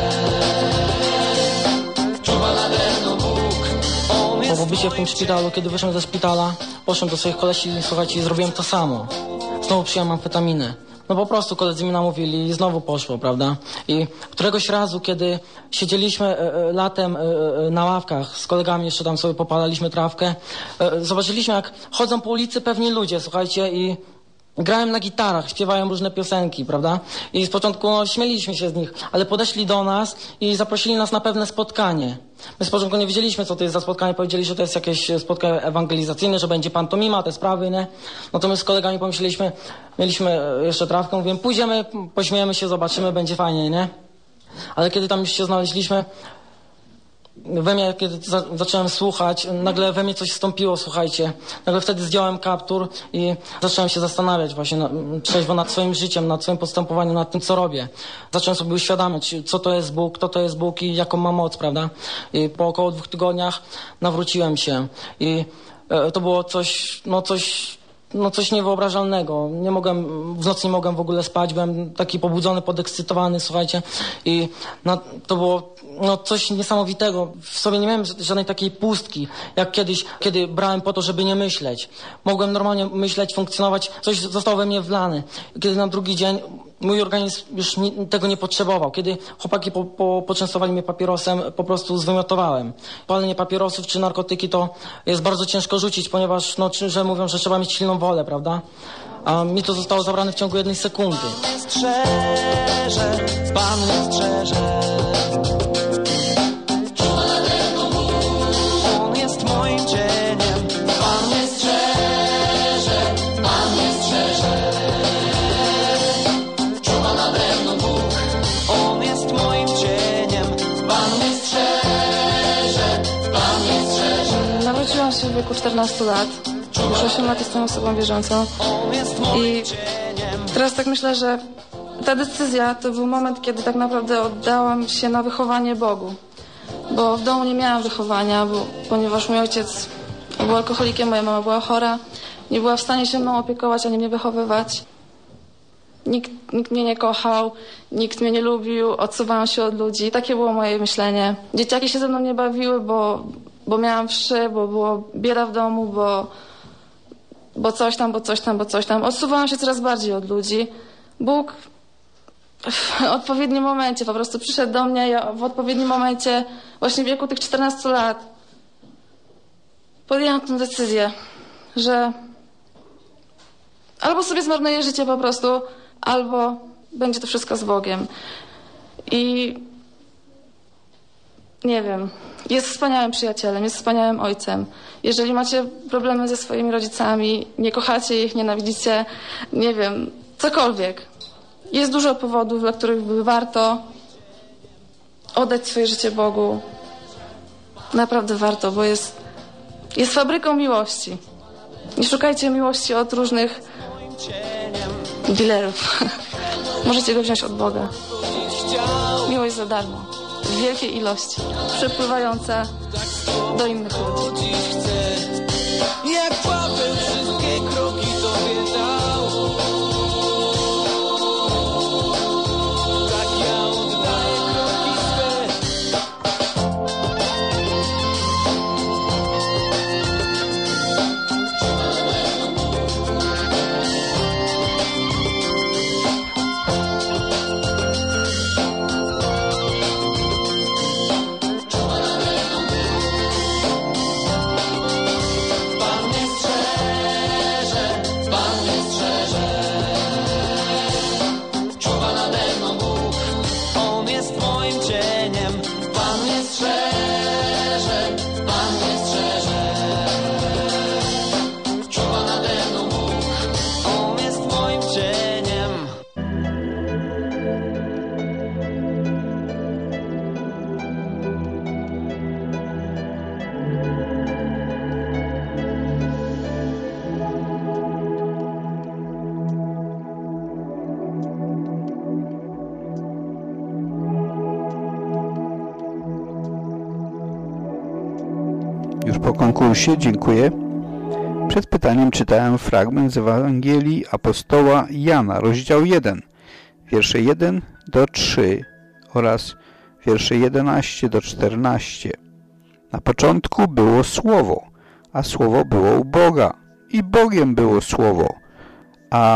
Czuwa nade mną Bóg, On jest. Po pobycie w tym szpitalu, kiedy wyszedłem ze szpitala, poszedłem do swoich kolesi i słuchajcie, zrobiłem to samo. Znowu przyjąłem amfetaminę. No po prostu koledzy mi namówili i znowu poszło, prawda? I któregoś razu, kiedy siedzieliśmy latem na ławkach z kolegami, jeszcze tam sobie popalaliśmy trawkę, zobaczyliśmy, jak chodzą po ulicy pewni ludzie, słuchajcie, i grałem na gitarach, śpiewają różne piosenki, prawda? I z początku śmieliśmy się z nich, ale podeszli do nas i zaprosili nas na pewne spotkanie. My z początku nie wiedzieliśmy, co to jest za spotkanie, powiedzieli, że to jest jakieś spotkanie ewangelizacyjne, że będzie pantomima, te sprawy, nie? No to my z kolegami pomyśleliśmy, mieliśmy jeszcze trawkę, mówiłem, pójdziemy, pośmiejemy się, zobaczymy, będzie fajnie, nie? Ale kiedy tam już się znaleźliśmy, we mnie, kiedy zacząłem słuchać, nagle we mnie coś wstąpiło, słuchajcie. Nagle wtedy zdjąłem kaptur i zacząłem się zastanawiać właśnie trzeźwo nad swoim życiem, nad swoim postępowaniem, nad tym, co robię. Zacząłem sobie uświadamiać, co to jest Bóg, kto to jest Bóg i jaką ma moc, prawda? I po około 2 tygodniach nawróciłem się i to było coś niewyobrażalnego. W nocy nie mogłem w ogóle spać, byłem taki pobudzony, podekscytowany, słuchajcie. I to było coś niesamowitego. W sobie nie miałem żadnej takiej pustki, jak kiedyś, kiedy brałem po to, żeby nie myśleć. Mogłem normalnie myśleć, funkcjonować, coś zostało we mnie wlane. Kiedy na drugi dzień mój organizm już tego nie potrzebował. Kiedy chłopaki poczęstowali mnie papierosem, po prostu zwymiotowałem. Palenie papierosów czy narkotyki to jest bardzo ciężko rzucić, ponieważ że mówią, że trzeba mieć silną wolę, prawda? A mi to zostało zabrane w ciągu 1 sekundy. Pan mnie strzeże, Pan mnie strzeże. On jest moim cieniem. Pan mnie strzeże, Pan mnie strzeże. Czuwa nade mną Bóg. On jest moim cieniem. Pan mnie strzeże, Pan mnie strzeże. Nawróciłam się w wieku 14 lat. Już 8 lat jestem osobą wierzącą. I teraz tak myślę, że ta decyzja to był moment, kiedy tak naprawdę oddałam się na wychowanie Bogu. Bo w domu nie miałam wychowania, ponieważ mój ojciec był alkoholikiem, moja mama była chora. Nie była w stanie się mną opiekować, ani mnie wychowywać. Nikt mnie nie kochał, nikt mnie nie lubił, odsuwałam się od ludzi. Takie było moje myślenie. Dzieciaki się ze mną nie bawiły, bo miałam wszy, bo było bieda w domu, bo coś tam. Odsuwałam się coraz bardziej od ludzi. Bóg w odpowiednim momencie po prostu przyszedł do mnie. Ja w odpowiednim momencie, właśnie w wieku tych 14 lat, podjęłam tę decyzję, że albo sobie zmarnuję życie po prostu, albo będzie to wszystko z Bogiem. I nie wiem, jest wspaniałym przyjacielem, jest wspaniałym ojcem. Jeżeli macie problemy ze swoimi rodzicami, nie kochacie ich, nienawidzicie, nie wiem, cokolwiek. Jest dużo powodów, dla których warto oddać swoje życie Bogu. Naprawdę warto, bo jest fabryką miłości. Nie szukajcie miłości od różnych dealerów. Możecie go wziąć od Boga. Miłość za darmo. W wielkiej ilości. Przepływająca do innych ludzi. Jak Paweł wszystkie kroki Tobie dał. Tak ja oddaję kroki swe. Już po konkursie, dziękuję. Przed pytaniem czytałem fragment z Ewangelii apostoła Jana, rozdział 1, wiersze 1 do 3 oraz wiersze 11 do 14. Na początku było Słowo, a Słowo było u Boga i Bogiem było Słowo. A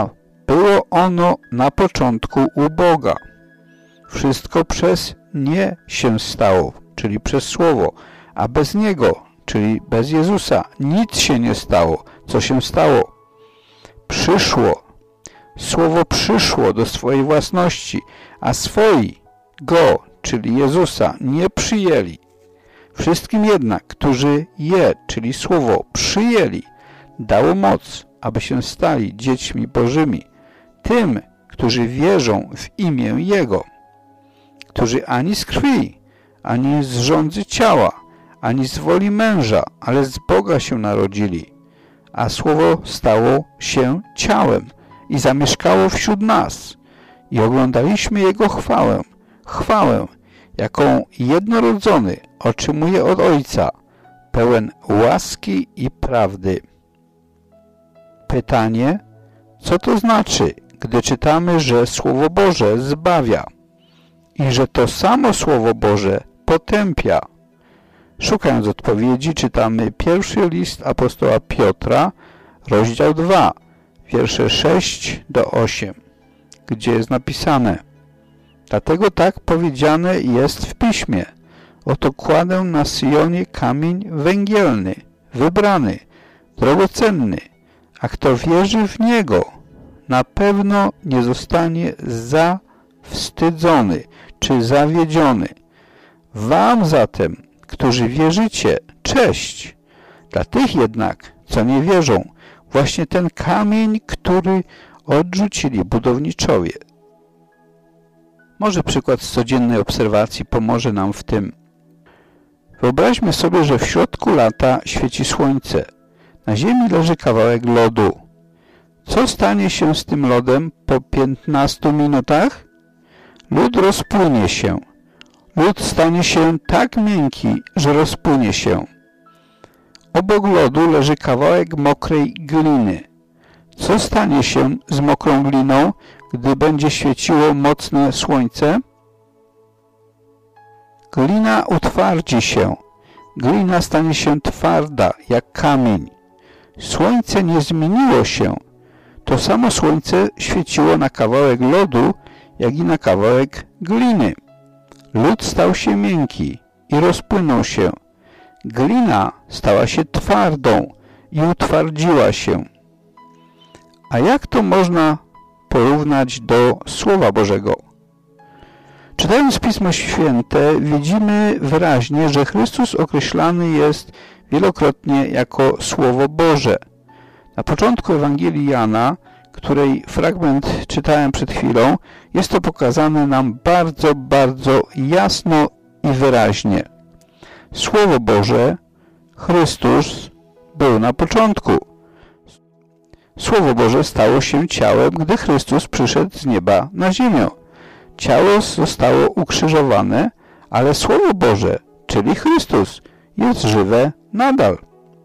Było ono na początku u Boga. Wszystko przez nie się stało, czyli przez Słowo, a bez Niego, czyli bez Jezusa, nic się nie stało, co się stało. Przyszło. Słowo przyszło do swojej własności, a swoi Go, czyli Jezusa, nie przyjęli. Wszystkim jednak, którzy je, czyli Słowo, przyjęli, dało moc, aby się stali dziećmi Bożymi, tym, którzy wierzą w imię Jego, którzy ani z krwi, ani z żądzy ciała, ani z woli męża, ale z Boga się narodzili, a Słowo stało się ciałem i zamieszkało wśród nas i oglądaliśmy Jego chwałę, jaką jednorodzony otrzymuje od Ojca, pełen łaski i prawdy. Pytanie, co to znaczy, gdy czytamy, że Słowo Boże zbawia i że to samo Słowo Boże potępia? Szukając odpowiedzi, czytamy pierwszy list apostoła Piotra, rozdział 2, wiersze 6 do 8, gdzie jest napisane: dlatego tak powiedziane jest w Piśmie: oto kładę na Syjonie kamień węgielny, wybrany, drogocenny, a kto wierzy w Niego, na pewno nie zostanie zawstydzony czy zawiedziony. Wam zatem, którzy wierzycie, cześć. Dla tych jednak, co nie wierzą, właśnie ten kamień, który odrzucili budowniczowie. Może przykład z codziennej obserwacji pomoże nam w tym. Wyobraźmy sobie, że w środku lata świeci słońce. Na ziemi leży kawałek lodu. Co stanie się z tym lodem po 15 minutach? Lód rozpłynie się. Lód stanie się tak miękki, że rozpłynie się. Obok lodu leży kawałek mokrej gliny. Co stanie się z mokrą gliną, gdy będzie świeciło mocne słońce? Glina utwardzi się. Glina stanie się twarda, jak kamień. Słońce nie zmieniło się. To samo słońce świeciło na kawałek lodu, jak i na kawałek gliny. Lód stał się miękki i rozpłynął się. Glina stała się twardą i utwardziła się. A jak to można porównać do Słowa Bożego? Czytając Pismo Święte, widzimy wyraźnie, że Chrystus określany jest wielokrotnie jako Słowo Boże. Na początku Ewangelii Jana, której fragment czytałem przed chwilą, jest to pokazane nam bardzo, bardzo jasno i wyraźnie. Słowo Boże, Chrystus, był na początku. Słowo Boże stało się ciałem, gdy Chrystus przyszedł z nieba na ziemię. Ciało zostało ukrzyżowane, ale Słowo Boże, czyli Chrystus, jest żywe nadal.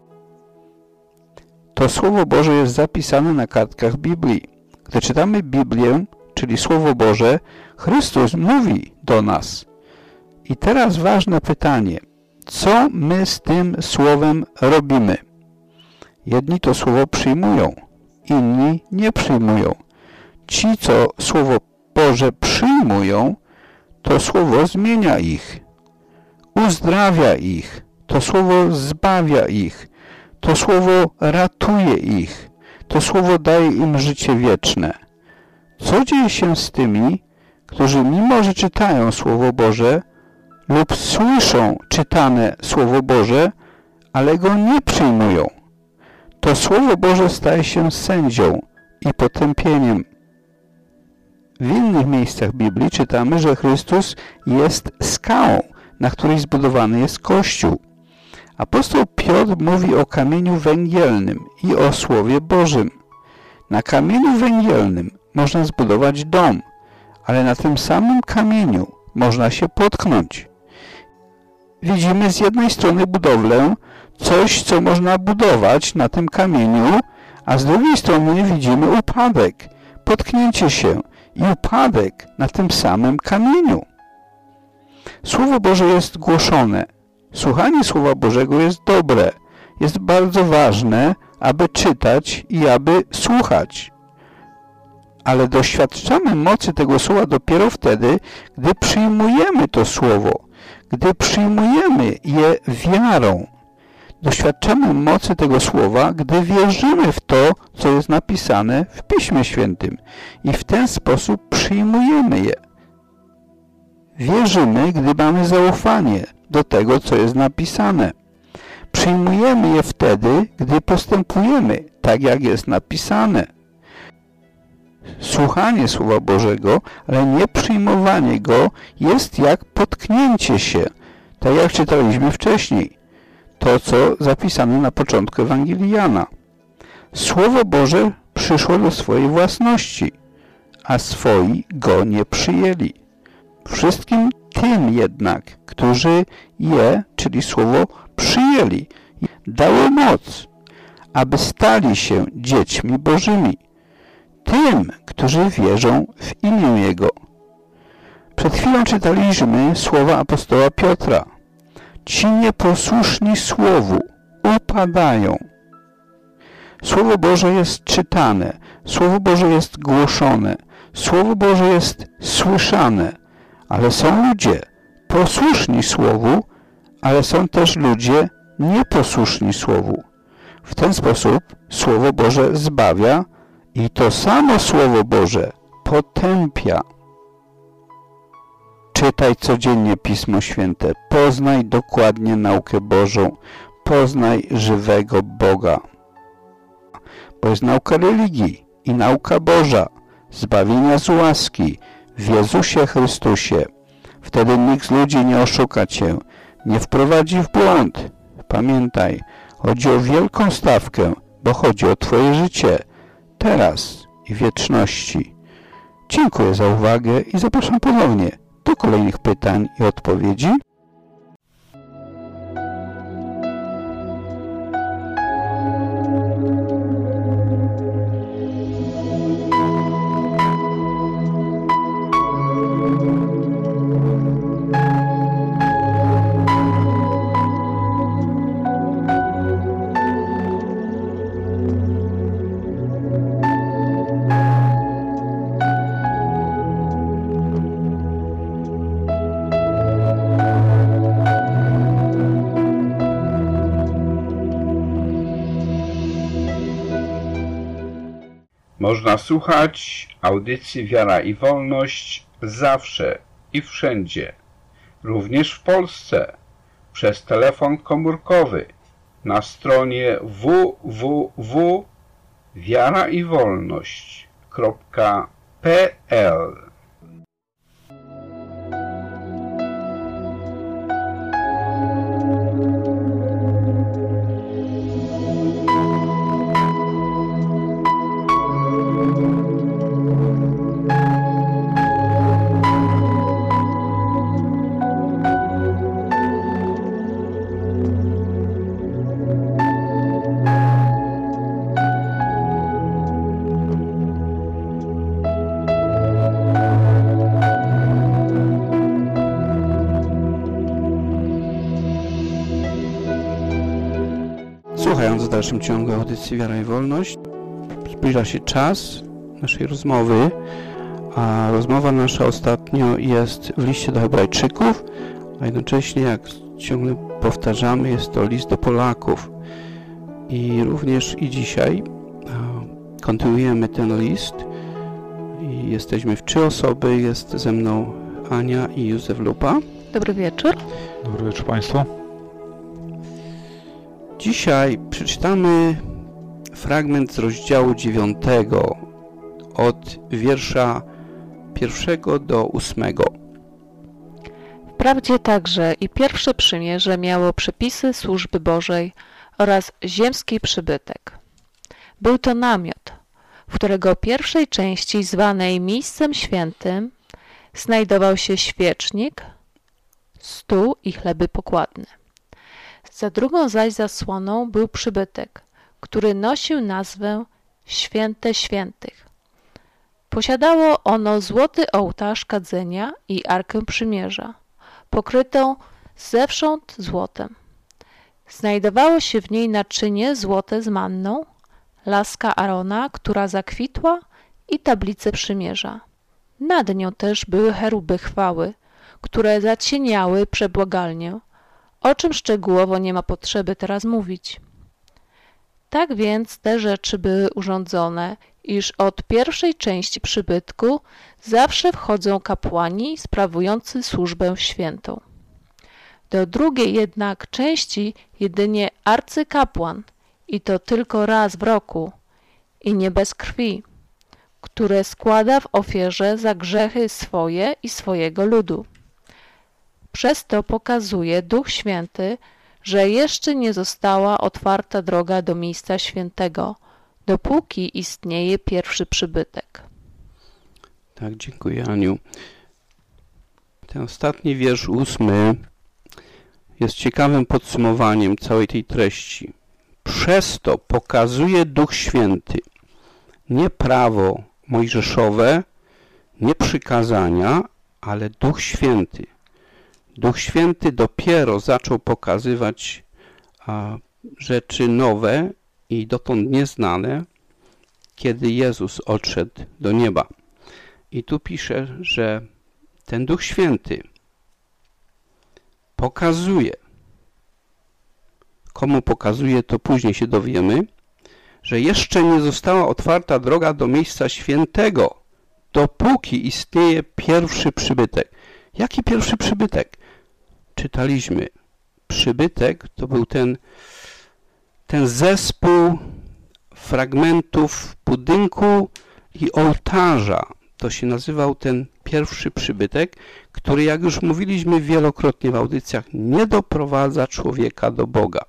To Słowo Boże jest zapisane na kartkach Biblii. Gdy czytamy Biblię, czyli Słowo Boże, Chrystus mówi do nas. I teraz ważne pytanie. Co my z tym Słowem robimy? Jedni to Słowo przyjmują, inni nie przyjmują. Ci, co Słowo Boże przyjmują, to Słowo zmienia ich, uzdrawia ich, to Słowo zbawia ich, to Słowo ratuje ich, to Słowo daje im życie wieczne. Co dzieje się z tymi, którzy mimo, że czytają Słowo Boże lub słyszą czytane Słowo Boże, ale go nie przyjmują? To Słowo Boże staje się sędzią i potępieniem. W innych miejscach Biblii czytamy, że Chrystus jest skałą, na której zbudowany jest Kościół. Apostoł Piotr mówi o kamieniu węgielnym i o Słowie Bożym. Na kamieniu węgielnym można zbudować dom, ale na tym samym kamieniu można się potknąć. Widzimy z jednej strony budowlę, coś, co można budować na tym kamieniu, a z drugiej strony widzimy upadek, potknięcie się i upadek na tym samym kamieniu. Słowo Boże jest głoszone. Słuchanie Słowa Bożego jest dobre. Jest bardzo ważne, aby czytać i aby słuchać. ale doświadczamy mocy tego słowa dopiero wtedy, gdy przyjmujemy to słowo, gdy przyjmujemy je wiarą. Doświadczamy mocy tego słowa, gdy wierzymy w to, co jest napisane w Piśmie Świętym i w ten sposób przyjmujemy je. Wierzymy, gdy mamy zaufanie do tego, co jest napisane. Przyjmujemy je wtedy, gdy postępujemy tak, jak jest napisane. Słuchanie Słowa Bożego, ale nie przyjmowanie go jest jak potknięcie się, tak jak czytaliśmy wcześniej. To, co zapisane na początku Ewangelii Jana. Słowo Boże przyszło do swojej własności, a swoi go nie przyjęli. Wszystkim tym jednak, którzy je, czyli słowo, przyjęli, dało moc, aby stali się dziećmi Bożymi. Tym, którzy wierzą w imię Jego. Przed chwilą czytaliśmy słowa apostoła Piotra. Ci nieposłuszni Słowu upadają. Słowo Boże jest czytane, Słowo Boże jest głoszone, Słowo Boże jest słyszane, ale są ludzie posłuszni Słowu, ale są też ludzie nieposłuszni Słowu. W ten sposób Słowo Boże zbawia i to samo Słowo Boże potępia. Czytaj codziennie Pismo Święte, poznaj dokładnie naukę Bożą, poznaj żywego Boga. Bo jest nauka religii i nauka Boża, zbawienia z łaski w Jezusie Chrystusie. Wtedy nikt z ludzi nie oszuka Cię, nie wprowadzi w błąd. Pamiętaj, chodzi o wielką stawkę, bo chodzi o Twoje życie, teraz i w wieczności. Dziękuję za uwagę i zapraszam ponownie do kolejnych pytań i odpowiedzi. Można słuchać audycji Wiara i Wolność zawsze i wszędzie, również w Polsce, przez telefon komórkowy na stronie www.wiaraiwolność.pl. Słuchając w dalszym ciągu audycji Wiara i Wolność, zbliża się czas naszej rozmowy, a rozmowa nasza ostatnio jest w liście do Hebrajczyków, a jednocześnie, jak ciągle powtarzamy, jest to list do Polaków. I również i dzisiaj kontynuujemy ten list i jesteśmy w 3 osoby. Jest ze mną Ania i Józef Lupa. Dobry wieczór. Dobry wieczór Państwu. Dzisiaj przeczytamy fragment z rozdziału 9 od wiersza 1 do 8. Wprawdzie także i pierwsze przymierze miało przepisy służby Bożej oraz ziemski przybytek. Był to namiot, w którego pierwszej części zwanej miejscem świętym znajdował się świecznik, stół i chleby pokładne. Za drugą zaś zasłoną był przybytek, który nosił nazwę Święte Świętych. Posiadało ono złoty ołtarz kadzenia i Arkę Przymierza, pokrytą zewsząd złotem. Znajdowało się w niej naczynie złote z manną, laska Arona, która zakwitła i tablicę przymierza. Nad nią też były cheruby chwały, które zacieniały przebłagalnię, o czym szczegółowo nie ma potrzeby teraz mówić. Tak więc te rzeczy były urządzone, iż od pierwszej części przybytku zawsze wchodzą kapłani sprawujący służbę świętą. Do drugiej jednak części jedynie arcykapłan, i to tylko raz w roku, i nie bez krwi, które składa w ofierze za grzechy swoje i swojego ludu. Przez to pokazuje Duch Święty, że jeszcze nie została otwarta droga do miejsca świętego, dopóki istnieje pierwszy przybytek. Tak, dziękuję, Aniu. Ten ostatni wiersz 8 jest ciekawym podsumowaniem całej tej treści. Przez to pokazuje Duch Święty nie prawo mojżeszowe, nie przykazania, ale Duch Święty. Duch Święty dopiero zaczął pokazywać rzeczy nowe i dotąd nieznane, kiedy Jezus odszedł do nieba. I tu pisze, że ten Duch Święty pokazuje, komu pokazuje, to później się dowiemy, że jeszcze nie została otwarta droga do miejsca świętego, dopóki istnieje pierwszy przybytek. Jaki pierwszy przybytek? Czytaliśmy. Przybytek to był ten zespół fragmentów budynku i ołtarza. To się nazywał ten pierwszy przybytek, który, jak już mówiliśmy wielokrotnie w audycjach, nie doprowadza człowieka do Boga.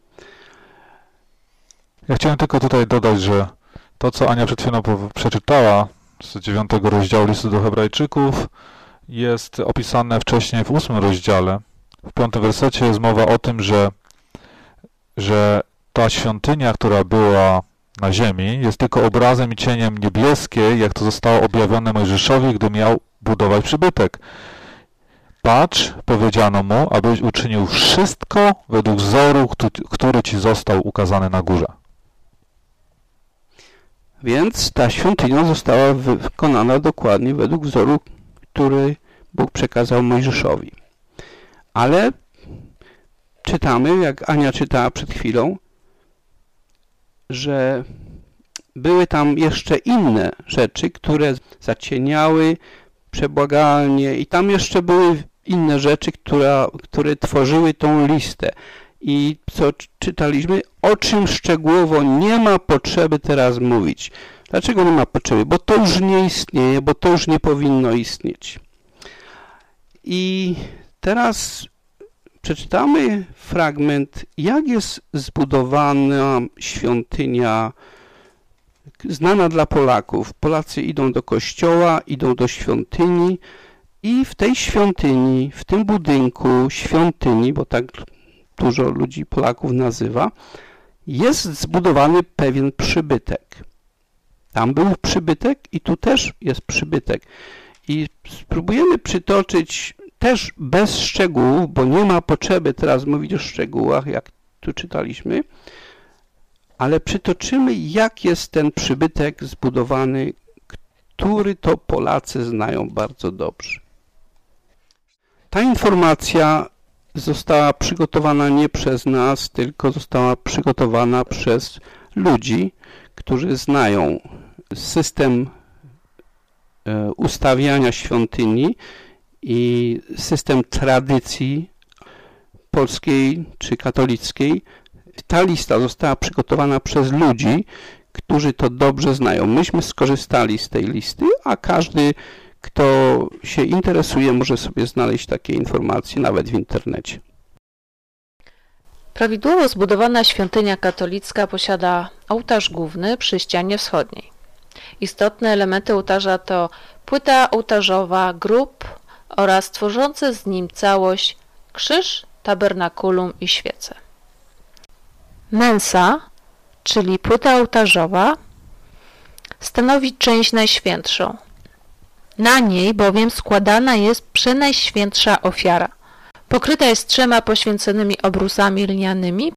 Ja chciałem tylko tutaj dodać, że to, co Ania przed chwilą przeczytała z 9 rozdziału listu do Hebrajczyków, jest opisane wcześniej w 8 rozdziale. W 5 wersecie jest mowa o tym, że ta świątynia, która była na ziemi, jest tylko obrazem i cieniem niebieskiej, jak to zostało objawione Mojżeszowi, gdy miał budować przybytek. Patrz, powiedziano mu, abyś uczynił wszystko według wzoru, który ci został ukazany na górze. Więc ta świątynia została wykonana dokładnie według wzoru, który Bóg przekazał Mojżeszowi. Ale czytamy, jak Ania czytała przed chwilą, że były tam jeszcze inne rzeczy, które zacieniały przebłagalnie i tam jeszcze były inne rzeczy, które tworzyły tą listę. I co czytaliśmy? O czym szczegółowo nie ma potrzeby teraz mówić. Dlaczego nie ma potrzeby? Bo to już nie istnieje, bo to już nie powinno istnieć. I teraz przeczytamy fragment, jak jest zbudowana świątynia znana dla Polaków. Polacy idą do kościoła, idą do świątyni i w tej świątyni, w tym budynku świątyni, bo tak dużo ludzi Polaków nazywa, jest zbudowany pewien przybytek. Tam był przybytek i tu też jest przybytek. I spróbujemy przytoczyć też bez szczegółów, bo nie ma potrzeby teraz mówić o szczegółach, jak tu czytaliśmy, ale przytoczymy, jak jest ten przybytek zbudowany, który to Polacy znają bardzo dobrze. Ta informacja została przygotowana nie przez nas, tylko została przygotowana przez ludzi, którzy znają system ustawiania świątyni i system tradycji polskiej czy katolickiej. Ta lista została przygotowana przez ludzi, którzy to dobrze znają. Myśmy skorzystali z tej listy, a każdy, kto się interesuje, może sobie znaleźć takie informacje nawet w internecie. Prawidłowo zbudowana świątynia katolicka posiada ołtarz główny przy ścianie wschodniej. Istotne elementy ołtarza to płyta ołtarzowa, grób oraz tworzące z nim całość krzyż, tabernakulum i świece. Mensa, czyli płyta ołtarzowa, stanowi część najświętszą. Na niej bowiem składana jest przenajświętsza ofiara. Pokryta jest 3 poświęconymi obrusami lnianymi,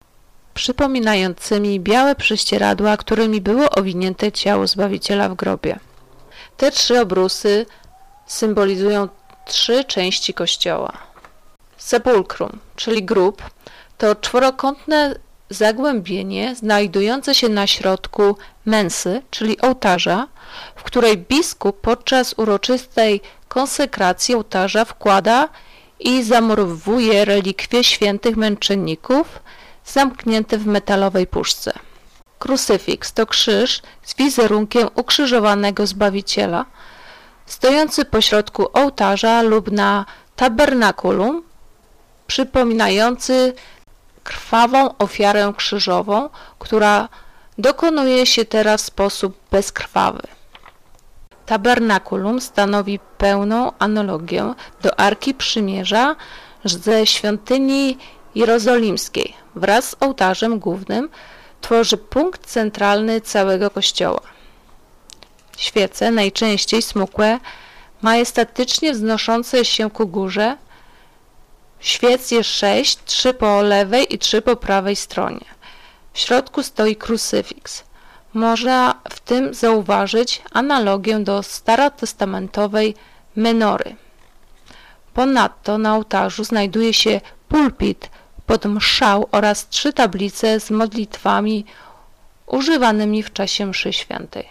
przypominającymi białe prześcieradła, którymi było owinięte ciało Zbawiciela w grobie. Te 3 obrusy symbolizują 3 części kościoła. Sepulchrum, czyli grób, to czworokątne zagłębienie znajdujące się na środku mensy, czyli ołtarza, w której biskup podczas uroczystej konsekracji ołtarza wkłada i zamurowuje relikwie świętych męczenników zamknięte w metalowej puszce. Krucyfiks to krzyż z wizerunkiem ukrzyżowanego Zbawiciela, stojący pośrodku ołtarza lub na tabernakulum, przypominający krwawą ofiarę krzyżową, która dokonuje się teraz w sposób bezkrwawy. Tabernakulum stanowi pełną analogię do Arki Przymierza ze świątyni jerozolimskiej. Wraz z ołtarzem głównym tworzy punkt centralny całego kościoła. Świece, najczęściej smukłe, majestatycznie wznoszące się ku górze. Świec jest 6, 3 po lewej i 3 po prawej stronie. W środku stoi krucyfiks. Można w tym zauważyć analogię do starotestamentowej menory. Ponadto na ołtarzu znajduje się pulpit pod mszał oraz 3 tablice z modlitwami używanymi w czasie mszy świętej.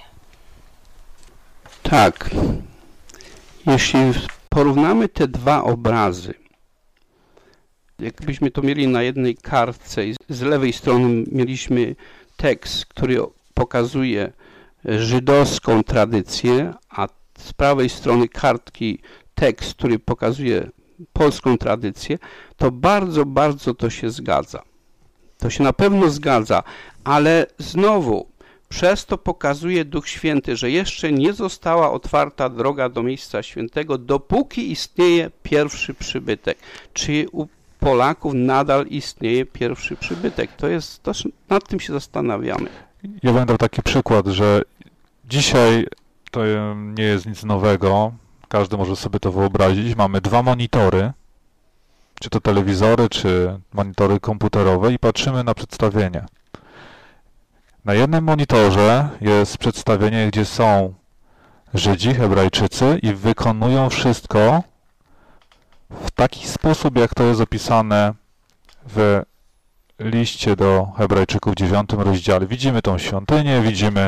Tak, jeśli porównamy te 2 obrazy, jakbyśmy to mieli na jednej kartce i z lewej strony mieliśmy tekst, który pokazuje żydowską tradycję, a z prawej strony kartki tekst, który pokazuje polską tradycję, to bardzo to się zgadza. To się na pewno zgadza, ale znowu przez to pokazuje Duch Święty, że jeszcze nie została otwarta droga do miejsca świętego, dopóki istnieje pierwszy przybytek. Czy u Polaków nadal istnieje pierwszy przybytek? Nad tym się zastanawiamy. Ja będę dał taki przykład, że dzisiaj to nie jest nic nowego. Każdy może sobie to wyobrazić. Mamy 2 monitory, czy to telewizory, czy monitory komputerowe i patrzymy na przedstawienie. Na jednym monitorze jest przedstawienie, gdzie są Żydzi, Hebrajczycy i wykonują wszystko w taki sposób, jak to jest opisane w liście do Hebrajczyków w 9 rozdziale. Widzimy tą świątynię, widzimy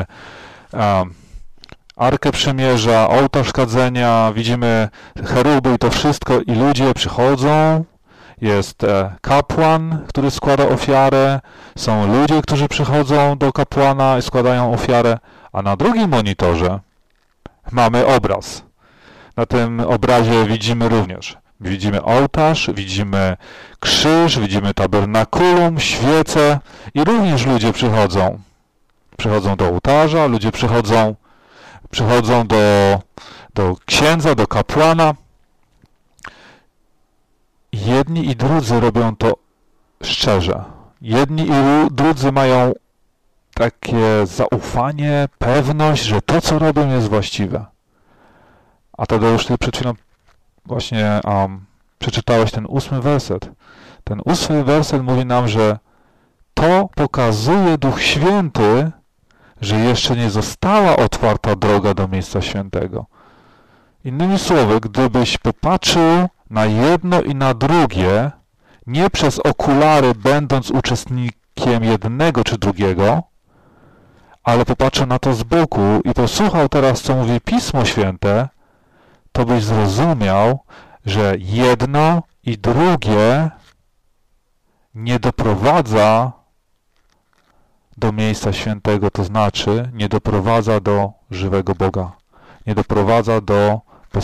Arkę Przymierza, ołtarz kadzenia, widzimy cheruby i to wszystko i ludzie przychodzą, jest kapłan, który składa ofiarę, są ludzie, którzy przychodzą do kapłana i składają ofiarę, a na drugim monitorze mamy obraz. Na tym obrazie widzimy ołtarz, widzimy krzyż, widzimy tabernakulum, świece i również ludzie przychodzą. Przychodzą do ołtarza, ludzie przychodzą do księdza, do kapłana. Jedni i drudzy robią to szczerze. Jedni i drudzy mają takie zaufanie, pewność, że to, co robią, jest właściwe. A Tadeusz, ty przed chwilą właśnie przeczytałeś ten 8 werset. Ten 8 werset mówi nam, że to pokazuje Duch Święty, że jeszcze nie została otwarta droga do miejsca świętego. Innymi słowy, gdybyś popatrzył na jedno i na drugie, nie przez okulary, będąc uczestnikiem jednego czy drugiego, ale popatrzył na to z boku i posłuchał teraz, co mówi Pismo Święte, to byś zrozumiał, że jedno i drugie nie doprowadza do miejsca świętego, to znaczy nie doprowadza do żywego Boga, nie doprowadza do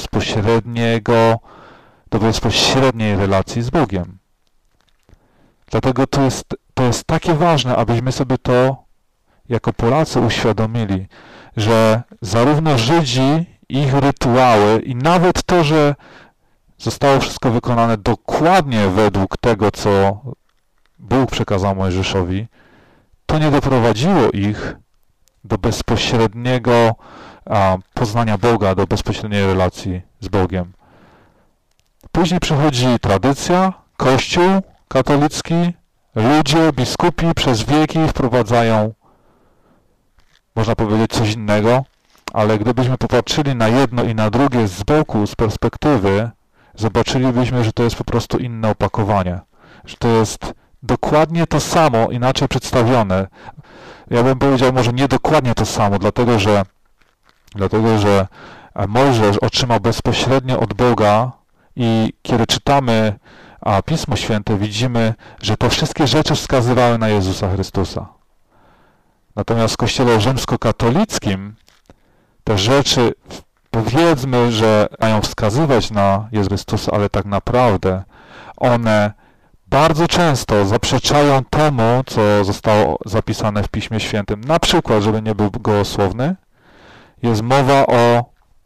bezpośredniej relacji z Bogiem. Dlatego to jest takie ważne, abyśmy sobie to jako Polacy uświadomili, że zarówno Żydzi, ich rytuały i nawet to, że zostało wszystko wykonane dokładnie według tego, co Bóg przekazał Mojżeszowi, to nie doprowadziło ich do bezpośredniego poznania Boga, do bezpośredniej relacji z Bogiem. Później przychodzi tradycja, Kościół katolicki, ludzie, biskupi przez wieki wprowadzają, można powiedzieć, coś innego, ale gdybyśmy popatrzyli na jedno i na drugie z boku, z perspektywy, zobaczylibyśmy, że to jest po prostu inne opakowanie. Że to jest dokładnie to samo, inaczej przedstawione. Ja bym powiedział może nie dokładnie to samo, dlatego że Mojżesz otrzymał bezpośrednio od Boga i kiedy czytamy Pismo Święte, widzimy, że te wszystkie rzeczy wskazywały na Jezusa Chrystusa. Natomiast w Kościele rzymskokatolickim te rzeczy, powiedzmy, że mają wskazywać na Jezusa Chrystusa, ale tak naprawdę one bardzo często zaprzeczają temu, co zostało zapisane w Piśmie Świętym. Na przykład, żeby nie był gołosłowny, jest mowa o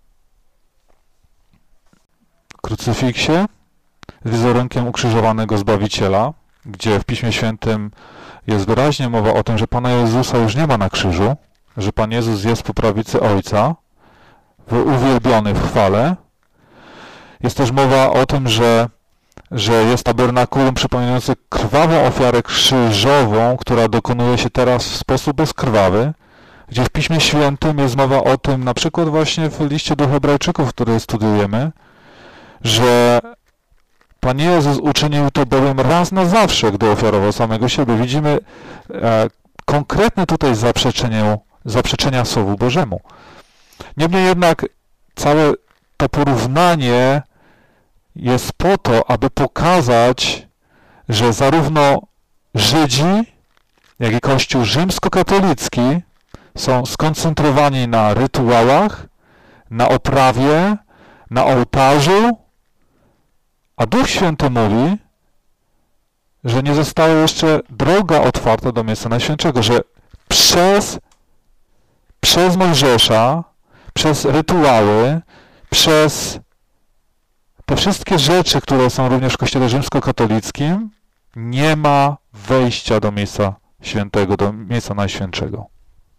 krucyfiksie z wizerunkiem ukrzyżowanego Zbawiciela, gdzie w Piśmie Świętym jest wyraźnie mowa o tym, że Pana Jezusa już nie ma na krzyżu, że Pan Jezus jest po prawicy Ojca, uwielbiony w chwale. Jest też mowa o tym, że jest tabernakulum przypominający krwawą ofiarę krzyżową, która dokonuje się teraz w sposób bezkrwawy, gdzie w Piśmie Świętym jest mowa o tym, na przykład właśnie w liście do Hebrajczyków, który studiujemy, że Pan Jezus uczynił to bowiem raz na zawsze, gdy ofiarował samego siebie. Widzimy konkretne tutaj zaprzeczenia Słowu Bożemu. Niemniej jednak całe to porównanie jest po to, aby pokazać, że zarówno Żydzi, jak i Kościół rzymskokatolicki są skoncentrowani na rytuałach, na oprawie, na ołtarzu, a Duch Święty mówi, że nie została jeszcze droga otwarta do miejsca Najświętszego, że przez Mojżesza, przez rytuały, przez te wszystkie rzeczy, które są również w Kościele rzymskokatolickim, nie ma wejścia do miejsca świętego, do miejsca Najświętszego.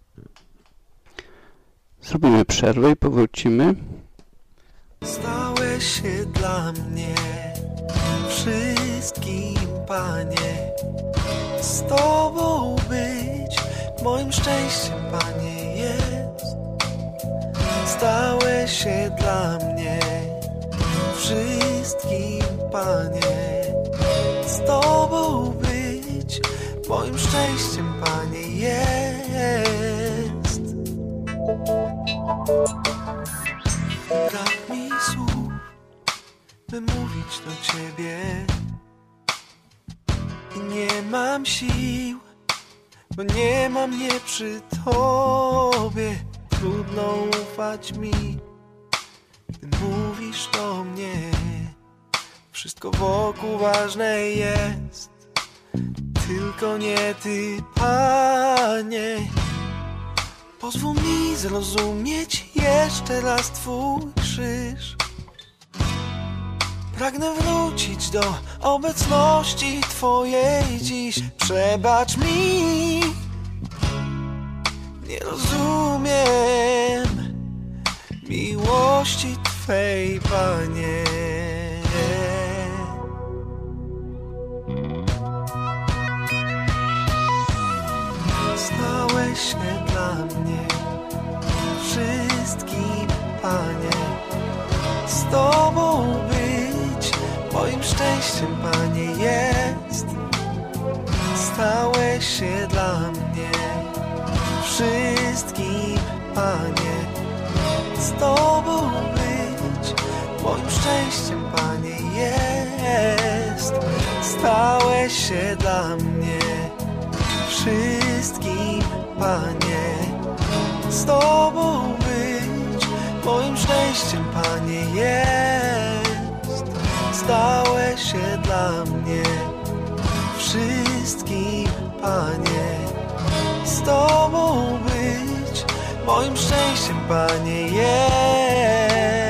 Zrobimy przerwę i powrócimy. Stałeś się dla mnie wszystkim, Panie. Z Tobą być moim szczęściem, Panie, jest. Stałeś się dla mnie wszystkim, Panie. Z Tobą być moim szczęściem, Panie, jest. Brak mi słów, by mówić do Ciebie i nie mam sił, bo nie mam mnie przy Tobie. Trudno ufać mi, gdy mówisz do mnie. Wszystko wokół ważne jest, tylko nie Ty, Panie. Pozwól mi zrozumieć jeszcze raz Twój krzyż. Pragnę wrócić do obecności Twojej dziś. Przebacz mi, nie rozumiem miłości Twej, Panie. Stałeś się dla mnie wszystkim, Panie. Z Tobą być moim szczęściem, Panie, jest. Stałeś się dla mnie wszystkim, Panie. Z Tobą być moim szczęściem, Panie, jest. Stałeś się dla mnie wszystkim, Panie. Z Tobą być moim szczęściem, Panie, jest. Stałeś się dla mnie wszystkim, Panie. Z Tobą być moim szczęściem, Panie, jest.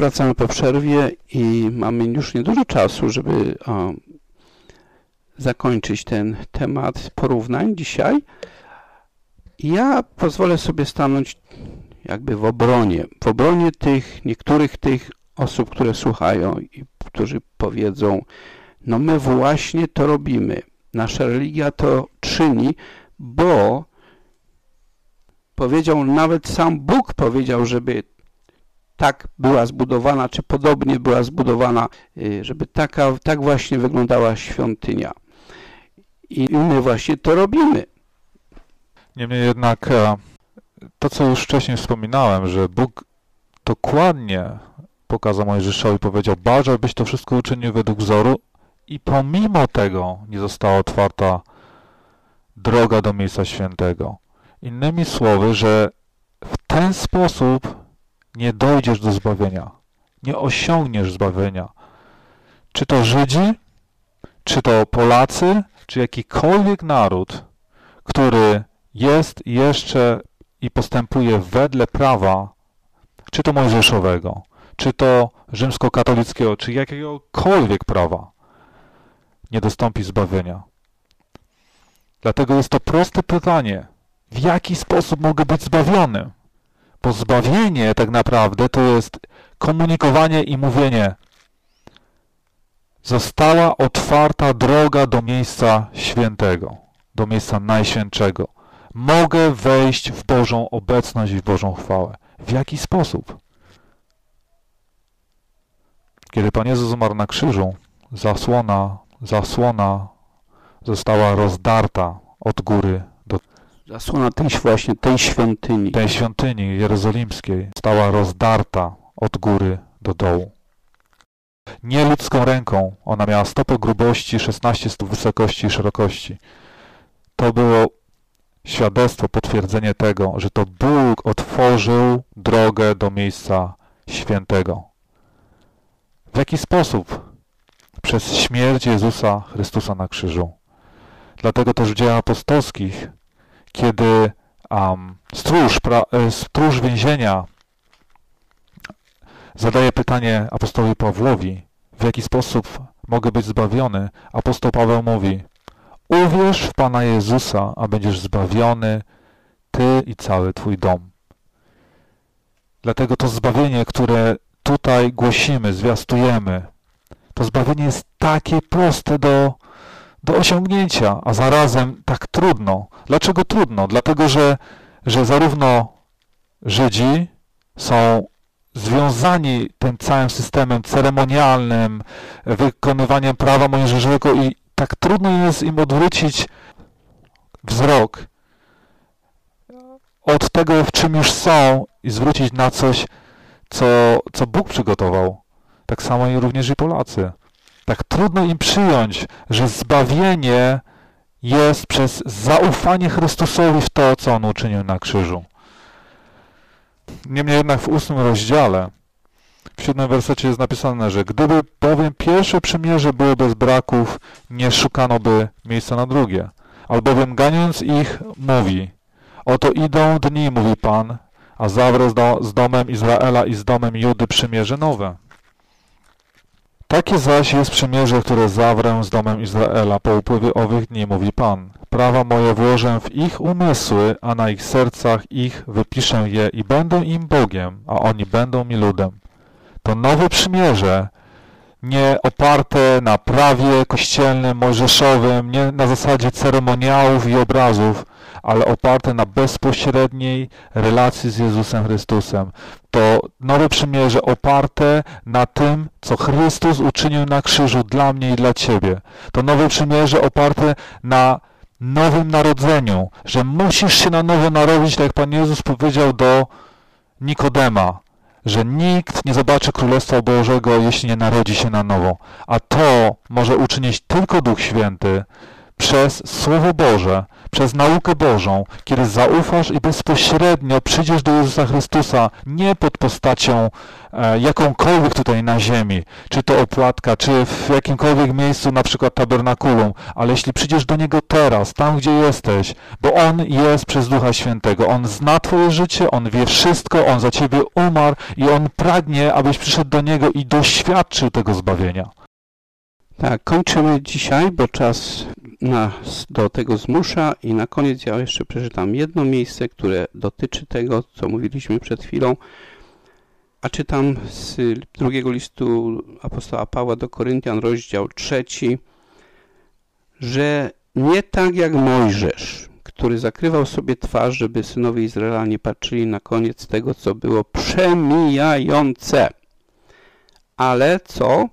wracamy po przerwie i mamy już niedużo czasu, żeby zakończyć ten temat porównań dzisiaj. Ja pozwolę sobie stanąć jakby w obronie niektórych tych osób, które słuchają i którzy powiedzą, no my właśnie to robimy, nasza religia to czyni, bo powiedział, nawet sam Bóg powiedział, żeby tak była zbudowana, czy podobnie była zbudowana, żeby tak właśnie wyglądała świątynia. I my właśnie to robimy. Niemniej jednak to, co już wcześniej wspominałem, że Bóg dokładnie pokazał Mojżeszowi, powiedział, bardzo byś to wszystko uczynił według wzoru i pomimo tego nie została otwarta droga do miejsca świętego. Innymi słowy, że w ten sposób nie dojdziesz do zbawienia, nie osiągniesz zbawienia. Czy to Żydzi, czy to Polacy, czy jakikolwiek naród, który jest jeszcze i postępuje wedle prawa, czy to mojżeszowego, czy to rzymskokatolickiego, czy jakiegokolwiek prawa, nie dostąpi zbawienia. Dlatego jest to proste pytanie, w jaki sposób mogę być zbawiony? Bo zbawienie tak naprawdę to jest komunikowanie i mówienie, została otwarta droga do miejsca świętego, do miejsca najświętszego. Mogę wejść w Bożą obecność i w Bożą chwałę. W jaki sposób? Kiedy Pan Jezus umarł na krzyżu, zasłona została rozdarta od góry do... Zasłona tej świątyni. Tej świątyni jerozolimskiej została rozdarta od góry do dołu. Nie ludzką ręką. Ona miała stopę grubości, 16 stóp wysokości i szerokości. To było świadectwo, potwierdzenie tego, że to Bóg otworzył drogę do miejsca świętego. W jaki sposób? Przez śmierć Jezusa Chrystusa na krzyżu. Dlatego też w Dziejach Apostolskich, kiedy stróż więzienia zadaje pytanie apostołowi Pawłowi, w jaki sposób mogę być zbawiony, apostoł Paweł mówi, uwierz w Pana Jezusa, a będziesz zbawiony, ty i cały twój dom. Dlatego to zbawienie, które tutaj głosimy, zwiastujemy, to zbawienie jest takie proste do osiągnięcia, a zarazem tak trudno. Dlaczego trudno? Dlatego, że zarówno Żydzi są związani tym całym systemem ceremonialnym, wykonywaniem prawa mojżeszowego i tak trudno jest im odwrócić wzrok od tego, w czym już są i zwrócić na coś, co Bóg przygotował. Tak samo i również i Polacy. Tak trudno im przyjąć, że zbawienie jest przez zaufanie Chrystusowi w to, co On uczynił na krzyżu. Niemniej jednak w 8 rozdziale, w 7 wersecie jest napisane, że gdyby bowiem pierwsze przymierze było bez braków, nie szukano by miejsca na drugie. Albowiem ganiąc ich, mówi, oto idą dni, mówi Pan, a zawrę z domem Izraela i z domem Judy przymierze nowe. Takie zaś jest przymierze, które zawrę z domem Izraela po upływie owych dni, mówi Pan. Prawa moje włożę w ich umysły, a na ich sercach ich wypiszę je i będę im Bogiem, a oni będą mi ludem. To nowe przymierze, nie oparte na prawie kościelnym, mojżeszowym, nie na zasadzie ceremoniałów i obrazów, ale oparte na bezpośredniej relacji z Jezusem Chrystusem. To nowe przymierze oparte na tym, co Chrystus uczynił na krzyżu dla mnie i dla Ciebie. To nowe przymierze oparte na nowym narodzeniu, że musisz się na nowo narodzić, tak jak Pan Jezus powiedział do Nikodema, że nikt nie zobaczy Królestwa Bożego, jeśli nie narodzi się na nowo. A to może uczynić tylko Duch Święty przez Słowo Boże, przez naukę Bożą, kiedy zaufasz i bezpośrednio przyjdziesz do Jezusa Chrystusa, nie pod postacią jakąkolwiek tutaj na ziemi, czy to opłatka, czy w jakimkolwiek miejscu, na przykład tabernakulum, ale jeśli przyjdziesz do Niego teraz, tam gdzie jesteś, bo On jest przez Ducha Świętego, On zna Twoje życie, On wie wszystko, On za Ciebie umarł i On pragnie, abyś przyszedł do Niego i doświadczył tego zbawienia. Tak, kończymy dzisiaj, bo czas nas do tego zmusza i na koniec ja jeszcze przeczytam jedno miejsce, które dotyczy tego, co mówiliśmy przed chwilą, a czytam z drugiego listu apostoła Pawła do Koryntian, rozdział 3, że nie tak jak Mojżesz, który zakrywał sobie twarz, żeby synowie Izraela nie patrzyli na koniec tego, co było przemijające. Ale co?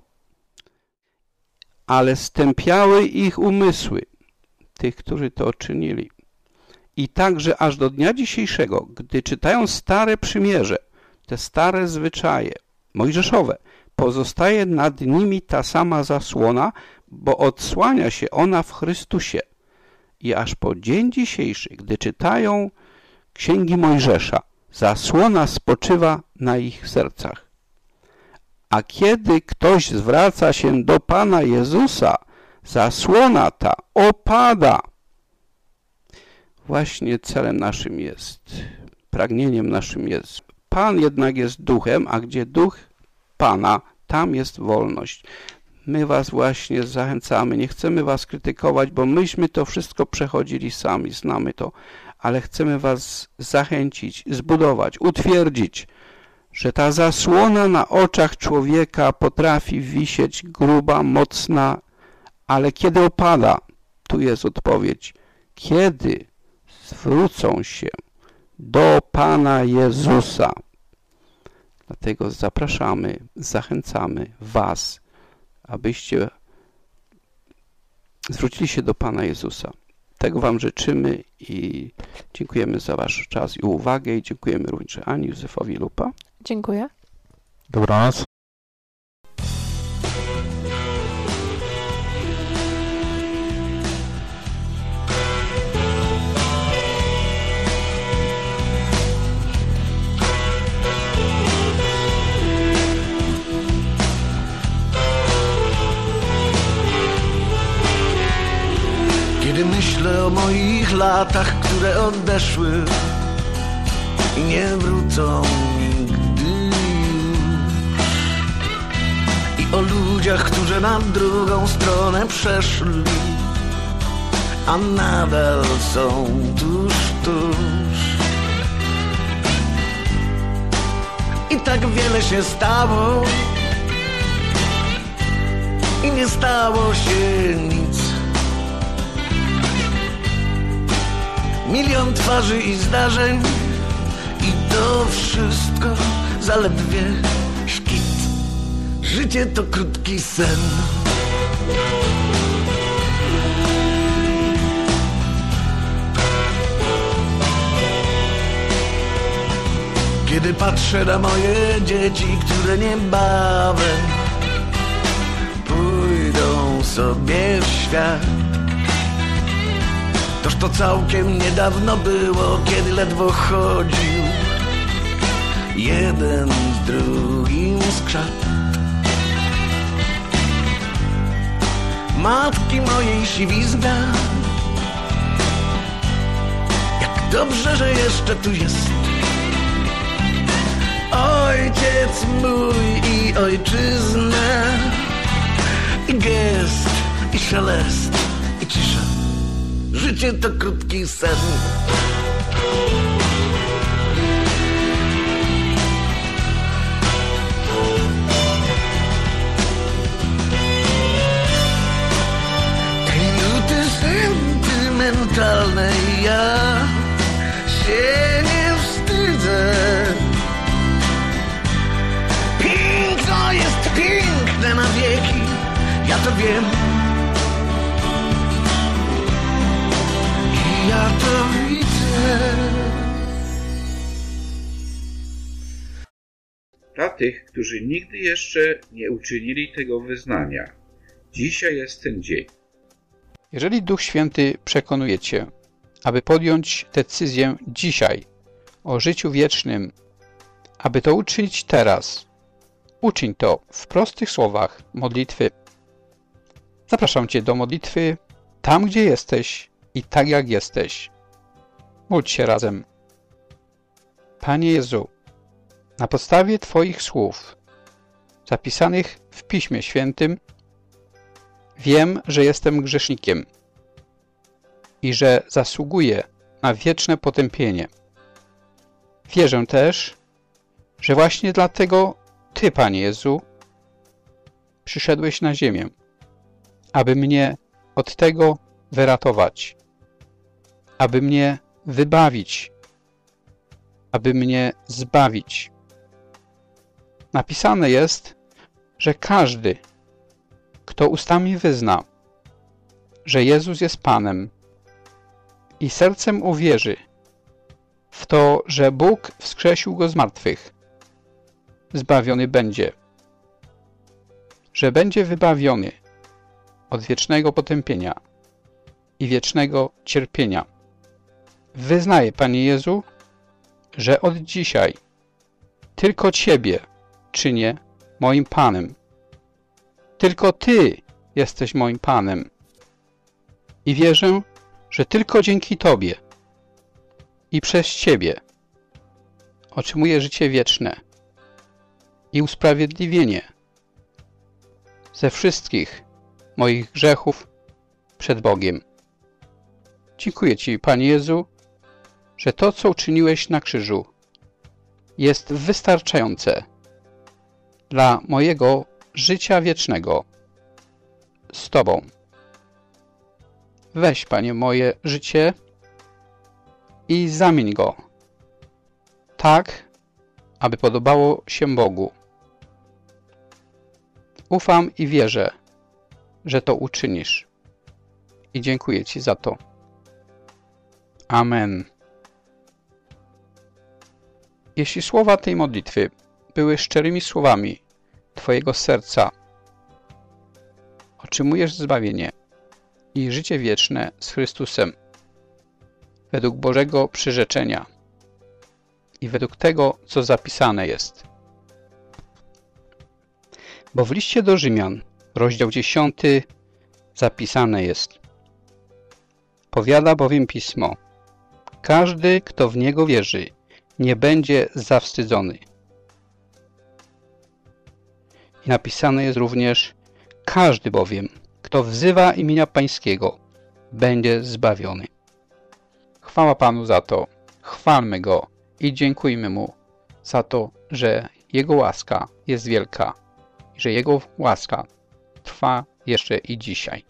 Ale stępiały ich umysły, tych, którzy to czynili. I także aż do dnia dzisiejszego, gdy czytają stare przymierze, te stare zwyczaje mojżeszowe, pozostaje nad nimi ta sama zasłona, bo odsłania się ona w Chrystusie. I aż po dzień dzisiejszy, gdy czytają księgi Mojżesza, zasłona spoczywa na ich sercach. A kiedy ktoś zwraca się do Pana Jezusa, zasłona ta opada. Właśnie celem naszym jest, pragnieniem naszym jest. Pan jednak jest duchem, a gdzie duch Pana, tam jest wolność. My was właśnie zachęcamy, nie chcemy was krytykować, bo myśmy to wszystko przechodzili sami, znamy to, ale chcemy was zachęcić, zbudować, utwierdzić, że ta zasłona na oczach człowieka potrafi wisieć gruba, mocna, ale kiedy opada, tu jest odpowiedź, kiedy zwrócą się do Pana Jezusa. Dlatego zapraszamy, zachęcamy was, abyście zwrócili się do Pana Jezusa. Tego wam życzymy i dziękujemy za wasz czas i uwagę i dziękujemy również Ani Józefowi Lupa. Dziękuję. Dobranoc. Kiedy myślę o moich latach, które odeszły i nie wrócą nigdy już, i o ludziach, którzy na drugą stronę przeszli, a nadal są tuż, tuż. I tak wiele się stało i nie stało się nic. Milion twarzy i zdarzeń i to wszystko zaledwie szkit. Życie to krótki sen. Kiedy patrzę na moje dzieci, które niebawem pójdą sobie w świat, toż to całkiem niedawno było, kiedy ledwo chodził jeden z drugim skrzat. Matki mojej siwizna, jak dobrze, że jeszcze tu jest. Ojciec mój i ojczyzna, i gest, i szelest, i cisza. Życie to krótki sen. Tej nuty sentymentalnej ja się nie wstydzę. Piękno jest piękne na wieki, ja to wiem. Ja to widzę. Dla tych, którzy nigdy jeszcze nie uczynili tego wyznania, dzisiaj jest ten dzień. Jeżeli Duch Święty przekonuje Cię, aby podjąć decyzję dzisiaj o życiu wiecznym, aby to uczynić teraz, uczyń to w prostych słowach modlitwy. Zapraszam Cię do modlitwy tam, gdzie jesteś i tak, jak jesteś. Módl się razem. Panie Jezu, na podstawie Twoich słów, zapisanych w Piśmie Świętym, wiem, że jestem grzesznikiem i że zasługuję na wieczne potępienie. Wierzę też, że właśnie dlatego Ty, Panie Jezu, przyszedłeś na ziemię, aby mnie od tego wyratować, aby mnie wybawić, aby mnie zbawić. Napisane jest, że każdy, kto ustami wyzna, że Jezus jest Panem i sercem uwierzy w to, że Bóg wskrzesił Go z martwych, zbawiony będzie, że będzie wybawiony od wiecznego potępienia i wiecznego cierpienia. Wyznaję, Panie Jezu, że od dzisiaj tylko Ciebie czynię moim Panem. Tylko Ty jesteś moim Panem. I wierzę, że tylko dzięki Tobie i przez Ciebie otrzymuję życie wieczne i usprawiedliwienie ze wszystkich moich grzechów przed Bogiem. Dziękuję Ci, Panie Jezu, że to, co uczyniłeś na krzyżu, jest wystarczające dla mojego życia wiecznego z Tobą. Weź, Panie, moje życie i zamień go tak, aby podobało się Bogu. Ufam i wierzę, że to uczynisz. I dziękuję Ci za to. Amen. Jeśli słowa tej modlitwy były szczerymi słowami Twojego serca, otrzymujesz zbawienie i życie wieczne z Chrystusem według Bożego przyrzeczenia i według tego, co zapisane jest. Bo w liście do Rzymian, rozdział 10, zapisane jest: powiada bowiem Pismo, każdy, kto w Niego wierzy, nie będzie zawstydzony. I napisane jest również: każdy bowiem, kto wzywa imienia Pańskiego, będzie zbawiony. Chwała Panu za to, chwalmy Go i dziękujmy Mu za to, że Jego łaska jest wielka i że Jego łaska trwa jeszcze i dzisiaj.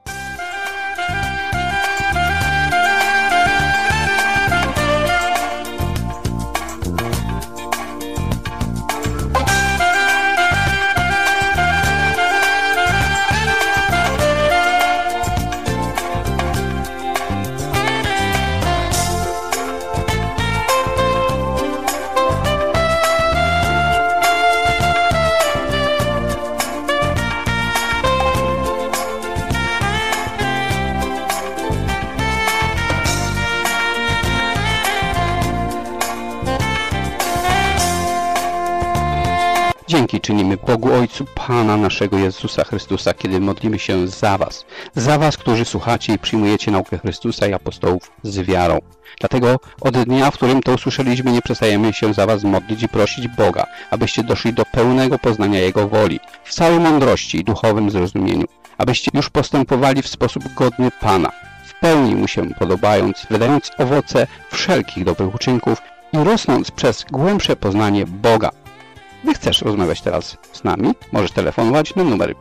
Dzięki czynimy Bogu Ojcu Pana naszego Jezusa Chrystusa, kiedy modlimy się za Was, którzy słuchacie i przyjmujecie naukę Chrystusa i apostołów z wiarą. Dlatego od dnia, w którym to usłyszeliśmy, nie przestajemy się za Was modlić i prosić Boga, abyście doszli do pełnego poznania Jego woli, w całej mądrości i duchowym zrozumieniu, abyście już postępowali w sposób godny Pana, w pełni Mu się podobając, wydając owoce wszelkich dobrych uczynków i rosnąc przez głębsze poznanie Boga. Gdy chcesz rozmawiać teraz z nami, możesz telefonować na numer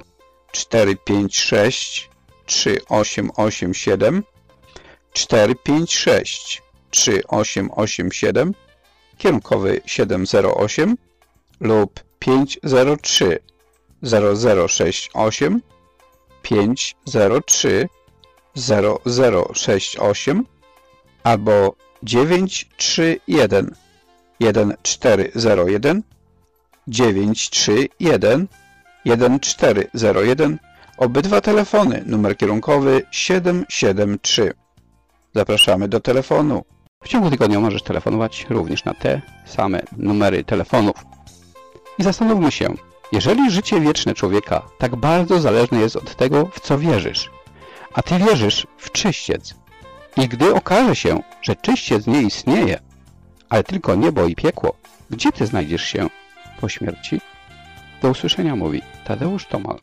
456 3887 456 3887 kierunkowy 708 lub 503 0068 503 0068 albo 931 1401 931 1401 Obydwa telefony, numer kierunkowy 773. Zapraszamy do telefonu. W ciągu tygodnia możesz telefonować również na te same numery telefonów. I zastanówmy się, jeżeli życie wieczne człowieka tak bardzo zależne jest od tego, w co wierzysz, a ty wierzysz w czyściec, i gdy okaże się, że czyściec nie istnieje, ale tylko niebo i piekło, gdzie ty znajdziesz się po śmierci? Do usłyszenia, mówi Tadeusz Tomal.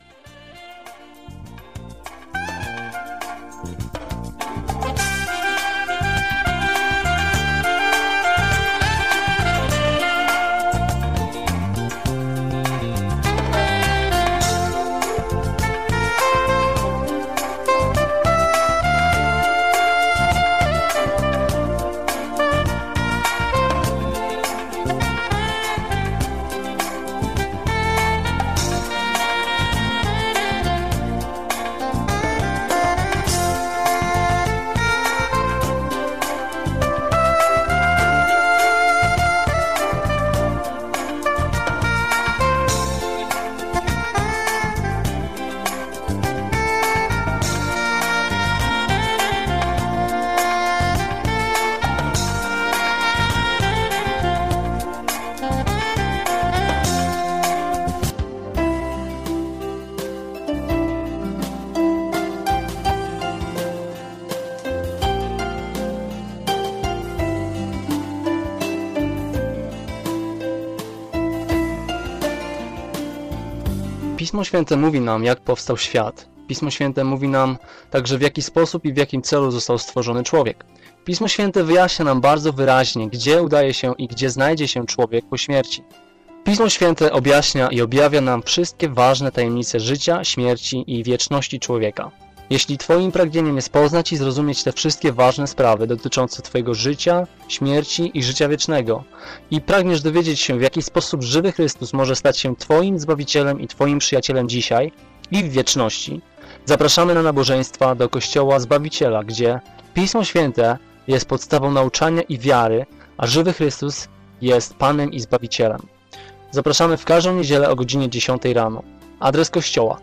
Pismo Święte mówi nam, jak powstał świat. Pismo Święte mówi nam także, w jaki sposób i w jakim celu został stworzony człowiek. Pismo Święte wyjaśnia nam bardzo wyraźnie, gdzie udaje się i gdzie znajdzie się człowiek po śmierci. Pismo Święte objaśnia i objawia nam wszystkie ważne tajemnice życia, śmierci i wieczności człowieka. Jeśli Twoim pragnieniem jest poznać i zrozumieć te wszystkie ważne sprawy dotyczące Twojego życia, śmierci i życia wiecznego i pragniesz dowiedzieć się, w jaki sposób żywy Chrystus może stać się Twoim Zbawicielem i Twoim przyjacielem dzisiaj i w wieczności, zapraszamy na nabożeństwa do Kościoła Zbawiciela, gdzie Pismo Święte jest podstawą nauczania i wiary, a żywy Chrystus jest Panem i Zbawicielem. Zapraszamy w każdą niedzielę o godzinie 10 rano. Adres kościoła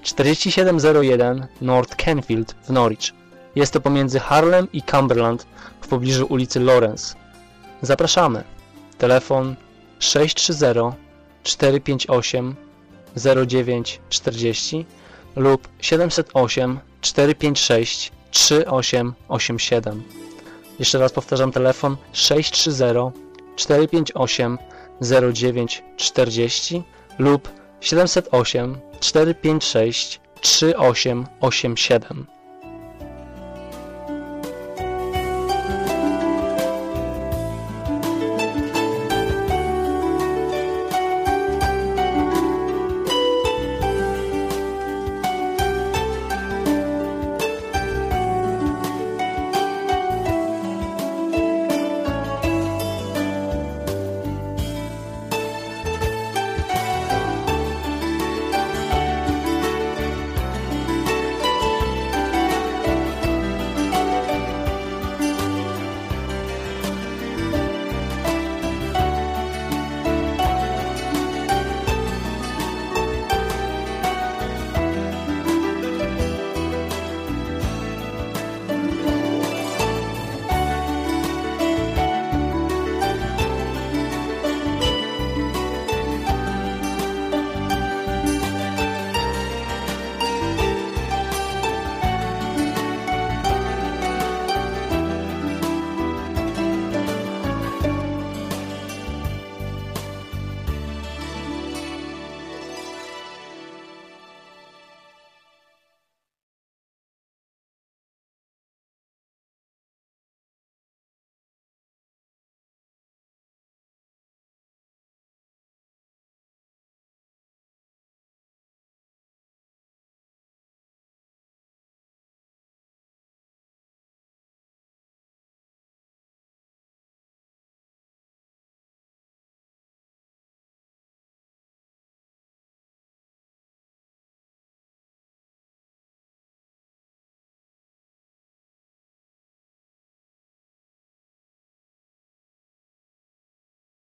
4701 North Kenfield w Norwich. Jest to pomiędzy Harlem i Cumberland w pobliżu ulicy Lawrence. Zapraszamy. Telefon 630 458 0940 lub 708 456 3887. Jeszcze raz powtarzam, telefon 630 458 0940 lub 708 456 3887.